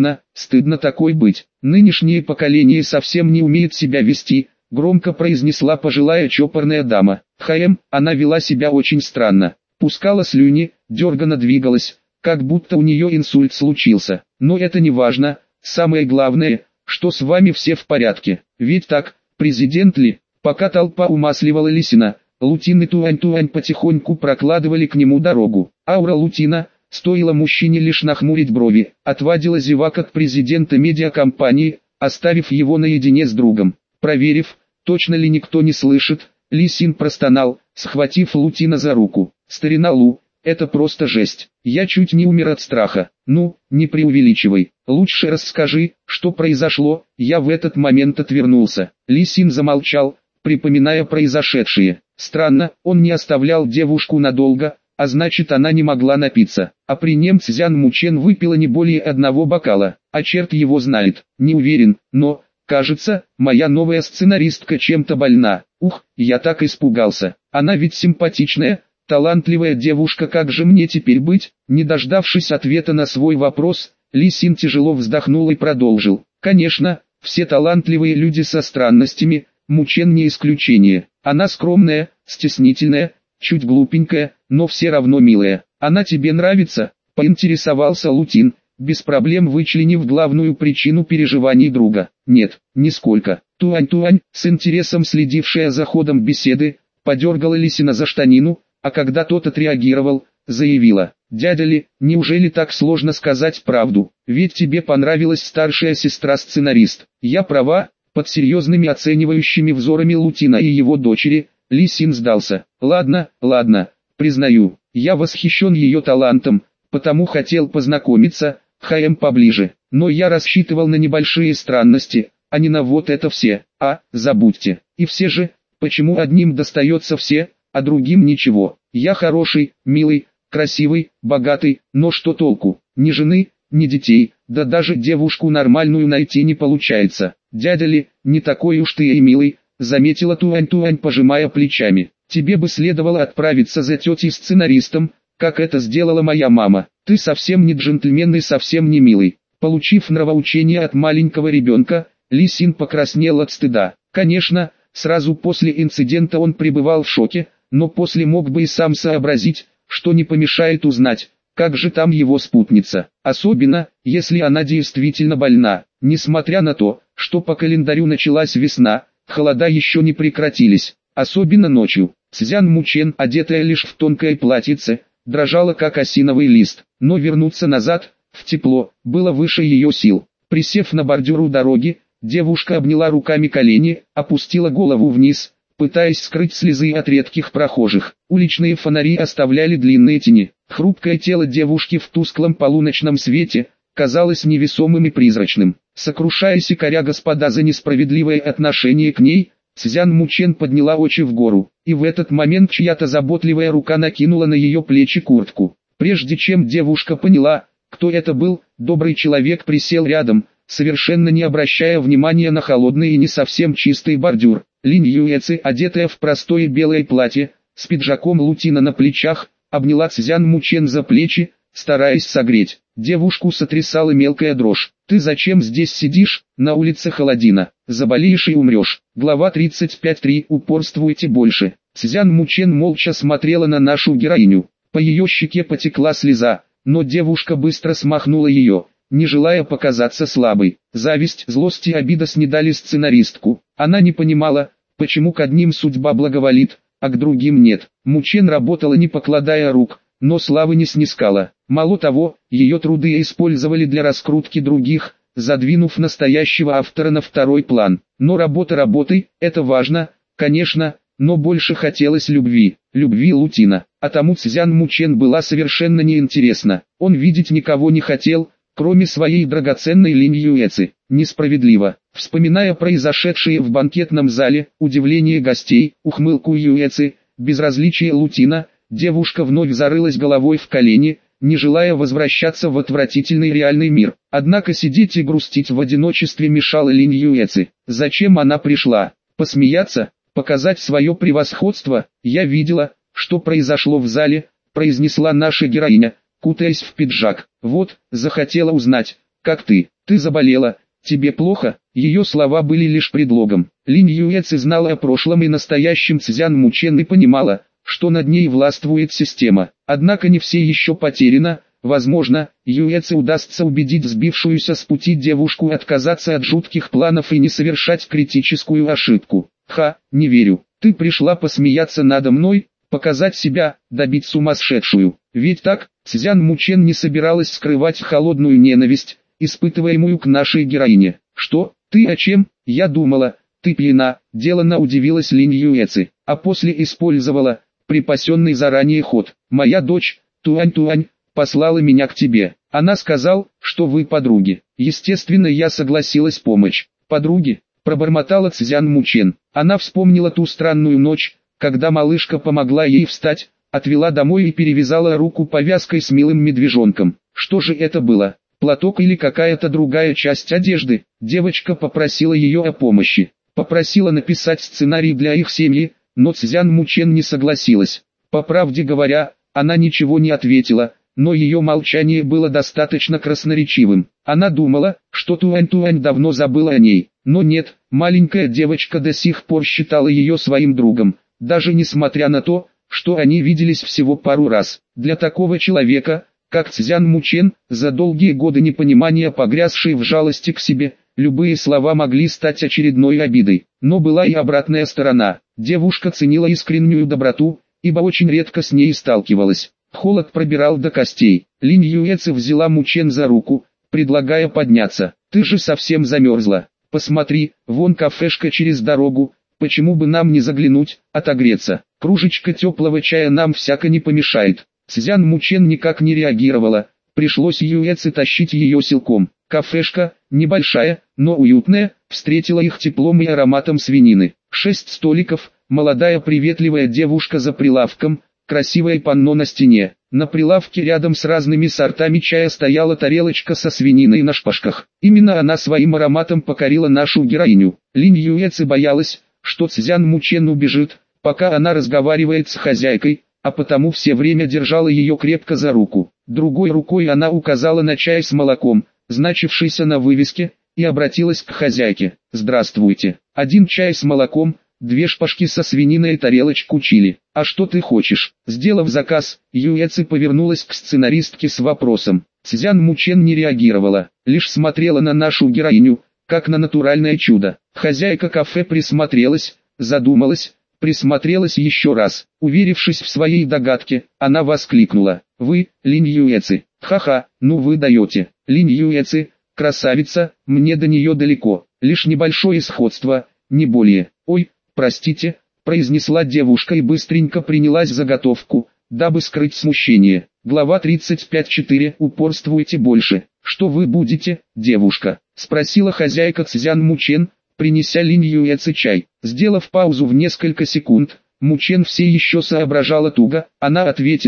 Стыдно такой быть. Нынешнее поколение совсем не умеет себя вести», громко произнесла пожилая чопорная дама. Она вела себя очень странно. Пускала слюни, дерганно двигалась, как будто у нее инсульт случился. Но это не важно, самое главное, что с вами все в порядке. Ведь так, президент Ли? Пока толпа умасливала Лисина, Лутин и Туань-Туань потихоньку прокладывали к нему дорогу. Аура Лутина, стоило мужчине лишь нахмурить брови, отводила зевак от президента медиакомпании, оставив его наедине с другом. Проверив, точно ли никто не слышит, Ли Син простонал, схватив Лутина за руку. «Старина Лу, это просто жесть. Я чуть не умер от страха. Ну, не преувеличивай. Лучше расскажи, что произошло». Я в этот момент отвернулся. Ли Син замолчал, припоминая произошедшее. Странно, он не оставлял девушку надолго, а значит она не могла напиться. А при нем Цзян Мучен выпила не более одного бокала. А черт его знает, не уверен, но, кажется, моя новая сценаристка чем-то больна. Ух, я так испугался. Она ведь симпатичная, талантливая девушка, как же мне теперь быть? Не дождавшись ответа на свой вопрос, Ли Син тяжело вздохнул и продолжил. Конечно, все талантливые люди со странностями, Мучен не исключение. Она скромная, стеснительная, чуть глупенькая, но все равно милая. Она тебе нравится? Поинтересовался Лутин, без проблем вычленив главную причину переживаний друга. Нет, нисколько. Туань-Туань, с интересом следившая за ходом беседы, подергала Лисина за штанину, а когда тот отреагировал, заявила: «Дядя Ли, неужели так сложно сказать правду? Ведь тебе понравилась старшая сестра-сценарист. Я права?» Под серьезными оценивающими взорами Лутина и его дочери, Ли Син сдался. «Ладно, признаю, я восхищен ее талантом, потому хотел познакомиться, поближе. Но я рассчитывал на небольшие странности, а не на вот это все. Забудьте. И все же, почему одним достается все, а другим ничего? Я хороший, милый, красивый, богатый, но что толку? Ни жены, ни детей, да даже девушку нормальную найти не получается. Дядя Ли, не такой уж ты и милый», заметила Туань-Туань, пожимая плечами. «Тебе бы следовало отправиться за тетей-сценаристом, как это сделала моя мама. Ты совсем не джентльмен и совсем не милый». Получив нравоучение от маленького ребенка, Ли Син покраснел от стыда. Конечно, сразу после инцидента он пребывал в шоке, но после мог бы и сам сообразить, что не помешает узнать, как же там его спутница. Особенно, если она действительно больна. Несмотря на то, что по календарю началась весна, холода еще не прекратились. Особенно ночью. Цзян Мучен, одетая лишь в тонкое платьице, дрожала как осиновый лист. Но вернуться назад, в тепло, было выше ее сил. Присев на бордюр у дороги, девушка обняла руками колени, опустила голову вниз, пытаясь скрыть слезы от редких прохожих. Уличные фонари оставляли длинные тени. Хрупкое тело девушки в тусклом полуночном свете казалось невесомым и призрачным. Сокрушаясь и коря господа за несправедливое отношение к ней, Цзян Мучен подняла очи в гору, и в этот момент чья-то заботливая рука накинула на ее плечи куртку. Прежде чем девушка поняла, кто это был, добрый человек присел рядом, совершенно не обращая внимания на холодный и не совсем чистый бордюр. Линь Юэци, одетая в простое белое платье, с пиджаком лутина на плечах, обняла Цзян Мучен за плечи, стараясь согреть. Девушку сотрясала мелкая дрожь. «Ты зачем здесь сидишь? На улице холодина. Заболеешь и умрешь». Глава 35.3. Упорствуйте больше. Цзян Мучен молча смотрела на нашу героиню. По ее щеке потекла слеза, но девушка быстро смахнула ее, не желая показаться слабой. Зависть, злость и обида снедали сценаристку. Она не понимала, почему к одним судьба благоволит, а к другим нет. Мучен работала не покладая рук, но славы не снискала. Мало того, ее труды использовали для раскрутки других, задвинув настоящего автора на второй план. Но работа работой, это важно, конечно, но больше хотелось любви Лутина. А тому Цзян Мучен была совершенно неинтересна. Он видеть никого не хотел, кроме своей драгоценной Линь Юэци. Несправедливо. Вспоминая произошедшее в банкетном зале, удивление гостей, ухмылку Юэци, безразличие Лутина, девушка вновь зарылась головой в колени, не желая возвращаться в отвратительный реальный мир. Однако сидеть и грустить в одиночестве мешала Линь Юэци. Зачем она пришла? Посмеяться? Показать свое превосходство? Я видела, что произошло в зале, произнесла наша героиня, кутаясь в пиджак. Вот, захотела узнать, как ты заболела, тебе плохо? Ее слова были лишь предлогом. Линь Юэци знала о прошлом и настоящем Цзян Мучен и понимала, что над ней властвует система. Однако не все еще потеряно. Возможно, Юэци удастся убедить сбившуюся с пути девушку отказаться от жутких планов и не совершать критическую ошибку. Не верю. Ты пришла посмеяться надо мной, показать себя, добить сумасшедшую. Ведь так, Цзян Мучен не собиралась скрывать холодную ненависть, испытываемую к нашей героине. Что? Ты о чем? Я думала, ты пьяна, деланно удивилась Линь Юэци, а после использовала припасенный заранее ход. Моя дочь, Туань, послала меня к тебе. Она сказала, что вы подруги. Естественно, я согласилась помочь. Подруги? Пробормотала Цзян Мучен. Она вспомнила ту странную ночь, когда малышка помогла ей встать, отвела домой и перевязала руку повязкой с милым медвежонком. Что же это было? Платок или какая-то другая часть одежды? Девочка попросила ее о помощи. Попросила написать сценарий для их семьи, но Цзян Мучен не согласилась. По правде говоря, она ничего не ответила, но ее молчание было достаточно красноречивым. Она думала, что Туань давно забыла о ней. Но нет, маленькая девочка до сих пор считала ее своим другом, даже несмотря на то, что они виделись всего пару раз. Для такого человека, как Цзян Мучен, за долгие годы непонимания погрязшей в жалости к себе, любые слова могли стать очередной обидой. Но была и обратная сторона. Девушка ценила искреннюю доброту, ибо очень редко с ней сталкивалась. Холод пробирал до костей. Линь Юэци взяла Мучен за руку, предлагая подняться. «Ты же совсем замерзла. Посмотри, вон кафешка через дорогу, почему бы нам не заглянуть, отогреться? Кружечка теплого чая нам всяко не помешает». Цзян Мучен никак не реагировала, пришлось Юэци тащить ее силком. Кафешка, небольшая, но уютная, встретила их теплом и ароматом свинины. 6 столиков, молодая приветливая девушка за прилавком, красивое панно на стене. На прилавке рядом с разными сортами чая стояла тарелочка со свининой на шпажках. Именно она своим ароматом покорила нашу героиню. Линь Юэци боялась, что Цзян Мучен убежит, пока она разговаривает с хозяйкой, а потому все время держала ее крепко за руку. Другой рукой она указала на чай с молоком, значившийся на вывеске, и обратилась к хозяйке. «Здравствуйте. 1 чай с молоком, 2 шпажки со свининой и тарелочку чили. А что ты хочешь?» Сделав заказ, Юэци повернулась к сценаристке с вопросом. Цзян Мучен не реагировала, лишь смотрела на нашу героиню, как на натуральное чудо. Хозяйка кафе присмотрелась, задумалась, присмотрелась еще раз. Уверившись в своей догадке, она воскликнула. «Вы, Линь Юэци, ха-ха, ну вы даете. Линь Юэци, красавица, мне до нее далеко, лишь небольшое сходство, не более». «Ой, простите», произнесла девушка и быстренько принялась за готовку, дабы скрыть смущение. Глава 35.4. Упорствуйте больше. «Что вы будете, девушка?» спросила хозяйка Цзян Мучен, принеся Линь Юэци чай. Сделав паузу в несколько секунд, Мучен все еще соображала туго, она ответила: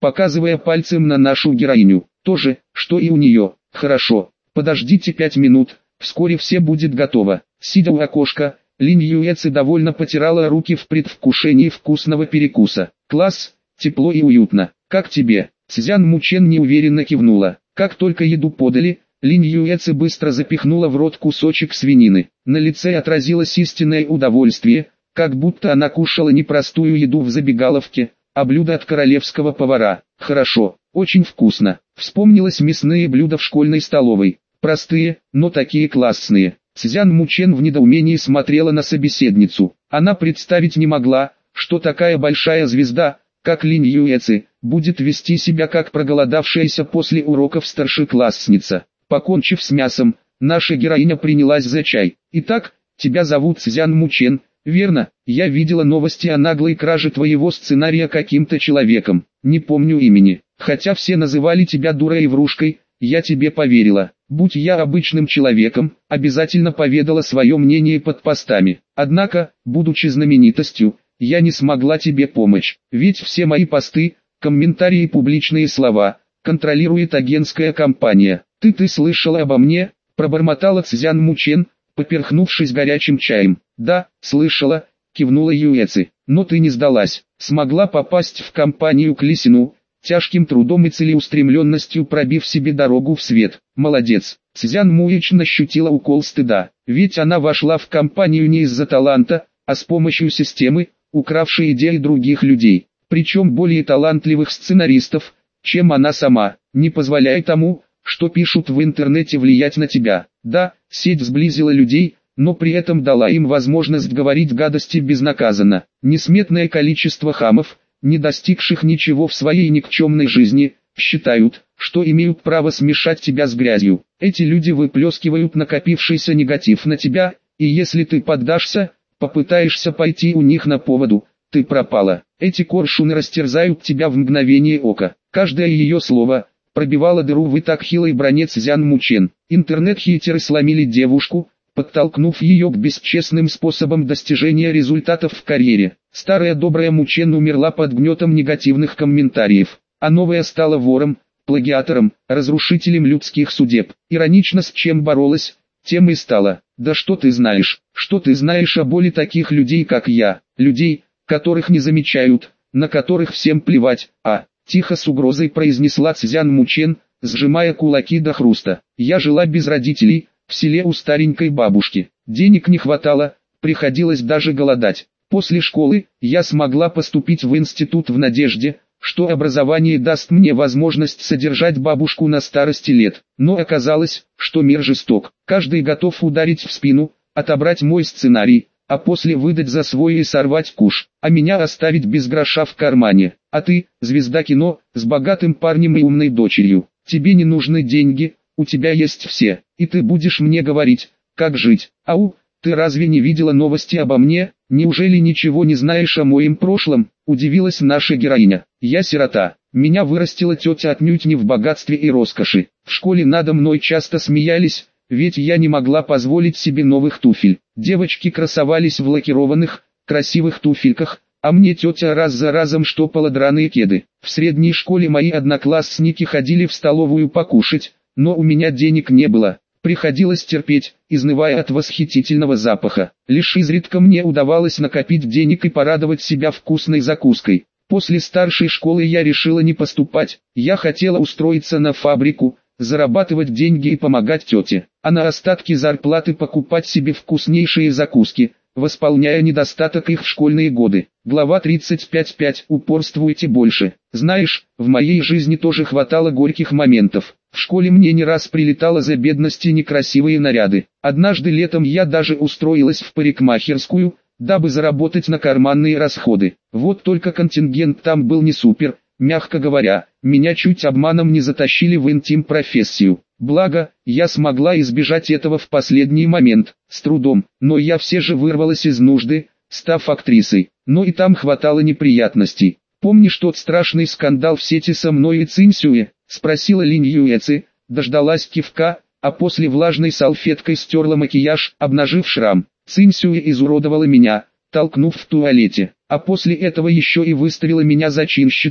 показывая пальцем на нашу героиню. То же, что и у нее. Хорошо, подождите 5 минут, вскоре все будет готово. Сидя у окошка, Линь Юэци довольно потирала руки в предвкушении вкусного перекуса. Класс, тепло и уютно. Как тебе? Цзян Мучен неуверенно кивнула. Как только еду подали, Линь Юэци быстро запихнула в рот кусочек свинины. На лице отразилось истинное удовольствие, как будто она кушала не простую еду в забегаловке, а блюдо от королевского повара. Хорошо, очень вкусно. Вспомнилось мясные блюда в школьной столовой. Простые, но такие классные. Цзян Мучен в недоумении смотрела на собеседницу. Она представить не могла, что такая большая звезда, как Линь Юэци, будет вести себя как проголодавшаяся после уроков старшеклассница. Покончив с мясом, наша героиня принялась за чай. «Итак, тебя зовут Цзян Мучен, верно? Я видела новости о наглой краже твоего сценария каким-то человеком. Не помню имени. Хотя все называли тебя дурой и врушкой, я тебе поверила. Будь я обычным человеком, обязательно поведала свое мнение под постами. Однако, будучи знаменитостью, я не смогла тебе помочь. Ведь все мои посты, комментарии и публичные слова контролирует агентская компания. Ты слышала обо мне?» Пробормотала Цзян Мучен, поперхнувшись горячим чаем. «Да, слышала», кивнула Юэци. «Но ты не сдалась. Смогла попасть в компанию к Лисину, тяжким трудом и целеустремленностью пробив себе дорогу в свет. Молодец». Цзян Муэчин ощутила укол стыда. Ведь она вошла в компанию не из-за таланта, а с помощью системы, укравшей идеи других людей. Причем более талантливых сценаристов, чем она сама. Не позволяй тому, что пишут в интернете, влиять на тебя. Да, сеть сблизила людей, но при этом дала им возможность говорить гадости безнаказанно. Несметное количество хамов, не достигших ничего в своей никчемной жизни, считают, что имеют право смешать тебя с грязью. Эти люди выплескивают накопившийся негатив на тебя, и если ты поддашься, попытаешься пойти у них на поводу, ты пропала. Эти коршуны растерзают тебя в мгновение ока. Каждое ее слово пробивало дыру в и так хилой броне Цзян Мучен. Интернет-хейтеры сломили девушку, подтолкнув ее к бесчестным способам достижения результатов в карьере. Старая добрая Мучен умерла под гнетом негативных комментариев, а новая стала вором, плагиатором, разрушителем людских судеб. Иронично, с чем боролась, тем и стала. Да что ты знаешь? Что ты знаешь о боли таких людей, как я? Людей, которых не замечают, на которых всем плевать, а... Тихо с угрозой произнесла Цзян Мучен, сжимая кулаки до хруста. Я жила без родителей, в селе у старенькой бабушки. Денег не хватало, приходилось даже голодать. После школы, я смогла поступить в институт в надежде, что образование даст мне возможность содержать бабушку на старости лет. Но оказалось, что мир жесток. Каждый готов ударить в спину, отобрать мой сценарий, а после выдать за свой и сорвать куш, а меня оставить без гроша в кармане. А ты, звезда кино, с богатым парнем и умной дочерью. Тебе не нужны деньги, у тебя есть все, и ты будешь мне говорить, как жить. Ау, ты разве не видела новости обо мне? Неужели ничего не знаешь о моем прошлом? Удивилась наша героиня. Я сирота. Меня вырастила тетя отнюдь не в богатстве и роскоши. В школе надо мной часто смеялись, ведь я не могла позволить себе новых туфель. Девочки красовались в лакированных, красивых туфельках, а мне тетя раз за разом штопала драные кеды. В средней школе мои одноклассники ходили в столовую покушать, но у меня денег не было. Приходилось терпеть, изнывая от восхитительного запаха. Лишь изредка мне удавалось накопить денег и порадовать себя вкусной закуской. После старшей школы я решила не поступать. Я хотела устроиться на фабрику, зарабатывать деньги и помогать тете, а на остатки зарплаты покупать себе вкуснейшие закуски, восполняя недостаток их в школьные годы. Глава 35.5. Упорствуйте больше. Знаешь, в моей жизни тоже хватало горьких моментов. В школе мне не раз прилетало за бедности некрасивые наряды. Однажды летом я даже устроилась в парикмахерскую, дабы заработать на карманные расходы. Вот только контингент там был не супер, мягко говоря, меня чуть обманом не затащили в интим-профессию. Благо, я смогла избежать этого в последний момент, с трудом, но я все же вырвалась из нужды, став актрисой. Но и там хватало неприятностей. «Помнишь тот страшный скандал в сети со мной и Цинсюэ?» — спросила Линь Юэци, дождалась кивка, а после влажной салфеткой стерла макияж, обнажив шрам. Цинсюэ изуродовала меня, толкнув в туалете, а после этого еще и выставила меня зачинщицей,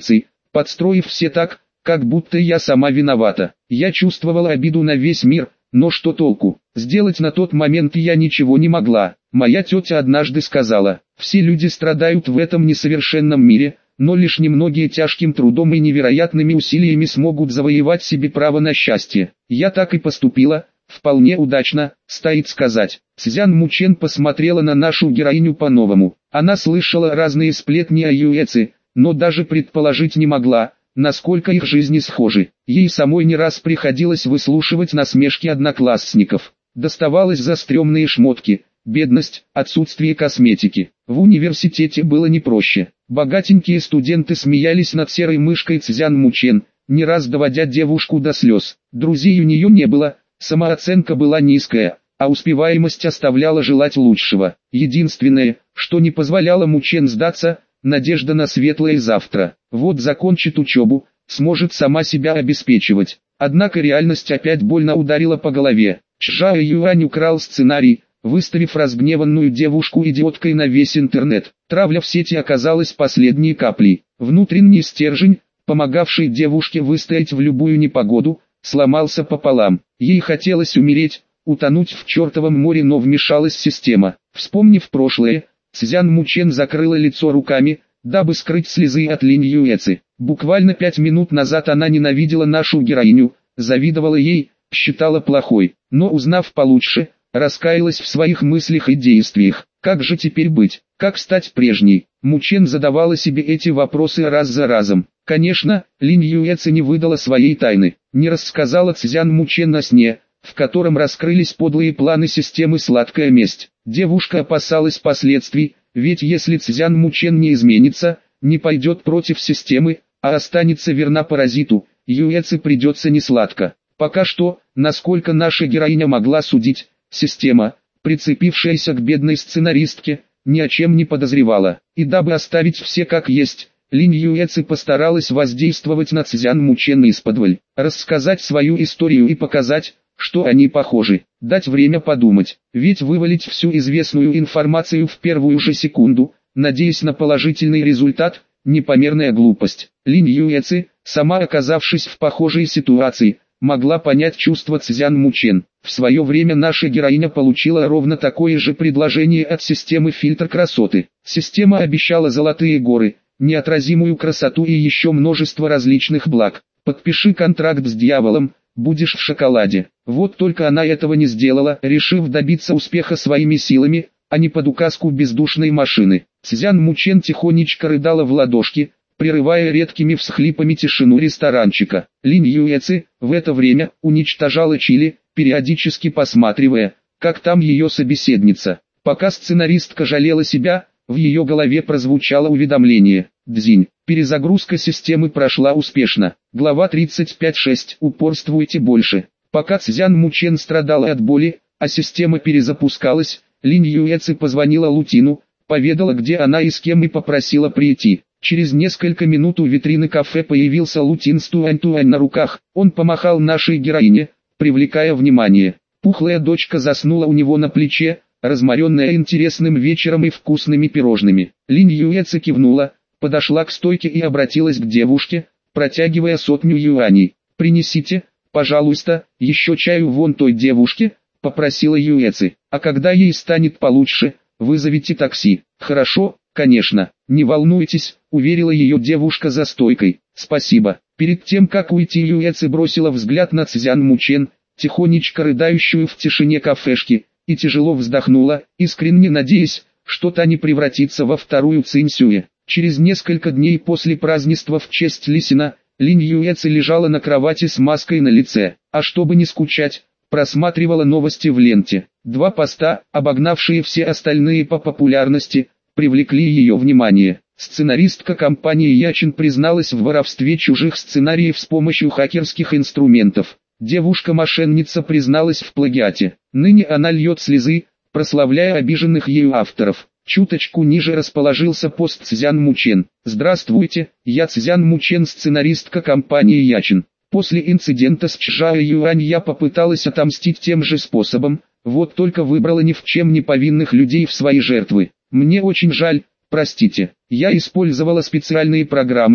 подстроив все так, как будто я сама виновата. Я чувствовала обиду на весь мир, но что толку? Сделать на тот момент я ничего не могла. Моя тетя однажды сказала: все люди страдают в этом несовершенном мире, но лишь немногие тяжким трудом и невероятными усилиями смогут завоевать себе право на счастье. Я так и поступила, вполне удачно, стоит сказать. Цзян Мучен посмотрела на нашу героиню по-новому. Она слышала разные сплетни о Юэци, но даже предположить не могла, насколько их жизни схожи. Ей самой не раз приходилось выслушивать насмешки одноклассников. Доставалось за стрёмные шмотки, бедность, отсутствие косметики. В университете было не проще. Богатенькие студенты смеялись над серой мышкой Цзян Мучен, не раз доводя девушку до слез. Друзей у нее не было, самооценка была низкая, а успеваемость оставляла желать лучшего. Единственное, что не позволяло Мучен сдаться, надежда на светлое завтра. Вот закончит учебу, сможет сама себя обеспечивать. Однако реальность опять больно ударила по голове. Чжао Юань украл сценарий, выставив разгневанную девушку идиоткой на весь интернет. Травля в сети оказалась последней каплей. Внутренний стержень, помогавший девушке выстоять в любую непогоду, сломался пополам. Ей хотелось умереть, утонуть в чертовом море, но вмешалась система. Вспомнив прошлое, Цзян Мучен закрыла лицо руками, дабы скрыть слезы от Линь Юэци. Буквально 5 минут назад она ненавидела нашу героиню, завидовала ей, считала плохой, но узнав получше, раскаялась в своих мыслях и действиях. Как же теперь быть? Как стать прежней? Мучен задавала себе эти вопросы раз за разом. Конечно, Линь Юэци не выдала своей тайны, не рассказала Цзян Мучен о сне, в котором раскрылись подлые планы системы «Сладкая месть». Девушка опасалась последствий, ведь если Цзян Мучен не изменится, не пойдет против системы, а останется верна паразиту, Юэци придется несладко. Пока что, насколько наша героиня могла судить, система, прицепившаяся к бедной сценаристке, ни о чем не подозревала. И дабы оставить все как есть, Линь Юэци постаралась воздействовать на Цзян Мучен исподволь, рассказать свою историю и показать, что они похожи, дать время подумать, ведь вывалить всю известную информацию в первую же секунду, надеясь на положительный результат, непомерная глупость. Линь Юэци, сама оказавшись в похожей ситуации, могла понять чувства Цзян Мучен. В свое время наша героиня получила ровно такое же предложение от системы «Фильтр красоты». Система обещала золотые горы, неотразимую красоту и еще множество различных благ. Подпиши контракт с дьяволом, будешь в шоколаде. Вот только она этого не сделала, решив добиться успеха своими силами, а не под указку бездушной машины. Цзян Мучен тихонечко рыдала в ладошки, прерывая редкими всхлипами тишину ресторанчика. Линь Юэци в это время уничтожала чили, периодически посматривая, как там ее собеседница. Пока сценаристка жалела себя, в ее голове прозвучало уведомление: «Дзинь, перезагрузка системы прошла успешно». Глава 35.6. Упорствуйте больше. Пока Цзян Мучен страдала от боли, а система перезапускалась, Линь Юэци позвонила Лутину, поведала, где она и с кем, и попросила прийти. Через несколько минут у витрины кафе появился Лутин с Туань-Туань на руках. Он помахал нашей героине, привлекая внимание. Пухлая дочка заснула у него на плече, разморенная интересным вечером и вкусными пирожными. Линь Юэци кивнула, подошла к стойке и обратилась к девушке, протягивая 100 юаней. «Принесите, пожалуйста, еще чаю вон той девушке», — попросила Юэци. «А когда ей станет получше, вызовите такси». «Хорошо, конечно, не волнуйтесь», — уверила ее девушка за стойкой. «Спасибо». Перед тем как уйти, Юэци бросила взгляд на Цзян Мучен, тихонечко рыдающую в тишине кафешки, и тяжело вздохнула, искренне надеясь, что та не превратится во вторую Цинсюэ. Через несколько дней после празднества в честь Лисина, Линь Юэци лежала на кровати с маской на лице, а чтобы не скучать, просматривала новости в ленте. 2 поста, обогнавшие все остальные по популярности, привлекли ее внимание. Сценаристка компании Ячин призналась в воровстве чужих сценариев с помощью хакерских инструментов. Девушка-мошенница призналась в плагиате. Ныне она льет слезы, прославляя обиженных ею авторов. Чуточку ниже расположился пост Цзян Мучен. «Здравствуйте, я Цзян Мучен, сценаристка компании Ячин. После инцидента с Чжао Юань я попыталась отомстить тем же способом, вот только выбрала ни в чем не повинных людей в свои жертвы. Мне очень жаль, простите. Я использовала специальные программы,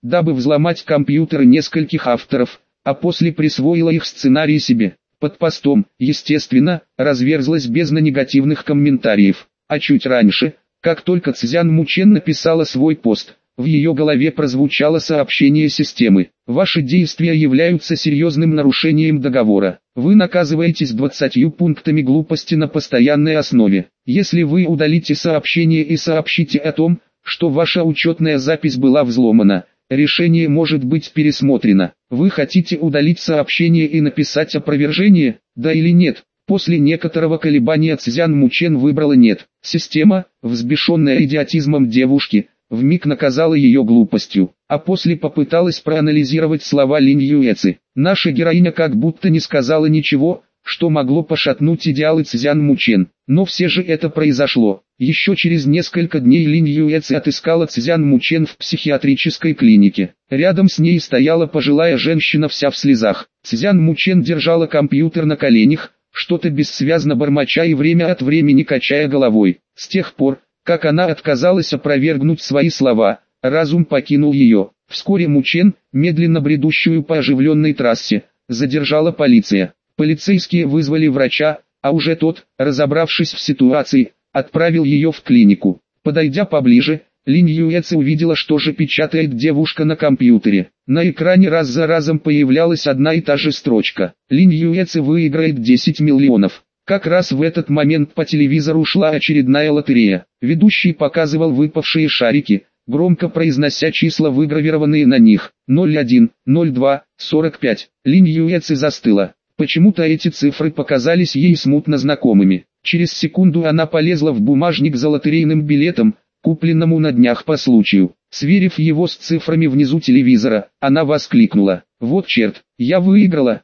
дабы взломать компьютеры нескольких авторов, а после присвоила их сценарии себе. Под постом, естественно, разверзлась бездна негативных комментариев. А чуть раньше, как только Цзян Мучен написала свой пост, в ее голове прозвучало сообщение системы. Ваши действия являются серьезным нарушением договора. Вы наказываетесь 20 пунктами глупости на постоянной основе. Если вы удалите сообщение и сообщите о том, что ваша учетная запись была взломана, решение может быть пересмотрено. Вы хотите удалить сообщение и написать опровержение, да или нет? После некоторого колебания Цзян Мучен выбрала «нет». Система, взбешенная идиотизмом девушки, вмиг наказала ее глупостью, а после попыталась проанализировать слова Линь Юэци. Наша героиня как будто не сказала ничего, что могло пошатнуть идеалы Цзян Мучен, но все же это произошло. Еще через несколько дней Линь Юэци отыскала Цзян Мучен в психиатрической клинике. Рядом с ней стояла пожилая женщина вся в слезах. Цзян Мучен держала компьютер на коленях, что-то бессвязно бормоча и время от времени качая головой. С тех пор, как она отказалась опровергнуть свои слова, разум покинул ее. Вскоре Мучен, медленно бредущую по оживленной трассе, задержала полиция. Полицейские вызвали врача, а уже тот, разобравшись в ситуации, отправил ее в клинику. Подойдя поближе, Линь Юэци увидела, что же печатает девушка на компьютере. На экране раз за разом появлялась одна и та же строчка. Линь Юэци выиграет 10 миллионов. Как раз в этот момент по телевизору шла очередная лотерея. Ведущий показывал выпавшие шарики, громко произнося числа, выгравированные на них. 01, 02, 45. Линь Юэци застыла. Почему-то эти цифры показались ей смутно знакомыми. Через секунду она полезла в бумажник за лотерейным билетом, купленному на днях по случаю. Сверив его с цифрами внизу телевизора, она воскликнула: «Вот черт, я выиграла,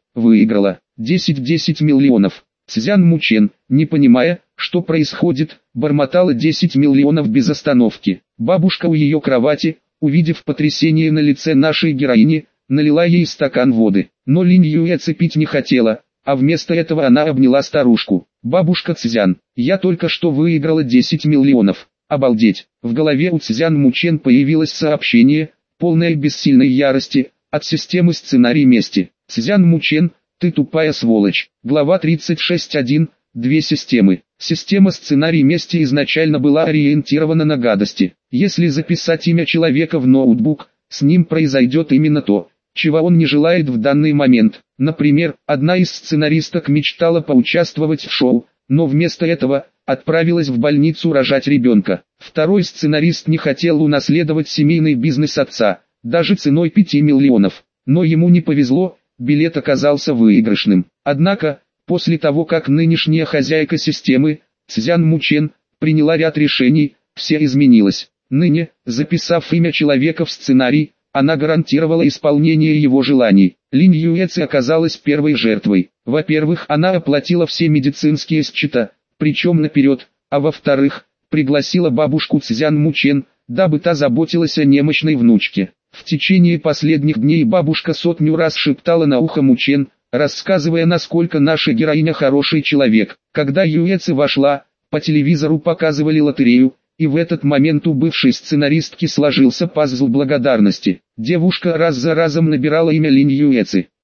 10 миллионов». Цзян Мучен, не понимая, что происходит, бормотала 10 миллионов без остановки. Бабушка у ее кровати, увидев потрясение на лице нашей героини, налила ей стакан воды. Но Линь Юэци пить не хотела, а вместо этого она обняла старушку. «Бабушка Цзян, я только что выиграла 10 миллионов. Обалдеть!» В голове у Цзян Мучен появилось сообщение, полное бессильной ярости, от системы «Сценарий мести». «Цзян Мучен, ты тупая сволочь». Глава 36.1. Две системы. Система «Сценарий мести» изначально была ориентирована на гадости. Если записать имя человека в ноутбук, с ним произойдет именно то, чего он не желает в данный момент. Например, одна из сценаристок мечтала поучаствовать в шоу, но вместо этого отправилась в больницу рожать ребенка. Второй сценарист не хотел унаследовать семейный бизнес отца, даже ценой 5 миллионов. Но ему не повезло, билет оказался выигрышным. Однако, после того как нынешняя хозяйка системы, Цзян Мучен, приняла ряд решений, все изменилось. Ныне, записав имя человека в сценарий, она гарантировала исполнение его желаний. Линь Юэци оказалась первой жертвой. Во-первых, она оплатила все медицинские счета, причем наперед, а во-вторых, пригласила бабушку Цзян Мучен, дабы та заботилась о немощной внучке. В течение последних дней бабушка сотню раз шептала на ухо Мучен, рассказывая, насколько наша героиня хороший человек. Когда Юэци вошла, по телевизору показывали лотерею, и в этот момент у бывшей сценаристки сложился пазл благодарности. Девушка раз за разом набирала имя Линь Юэци.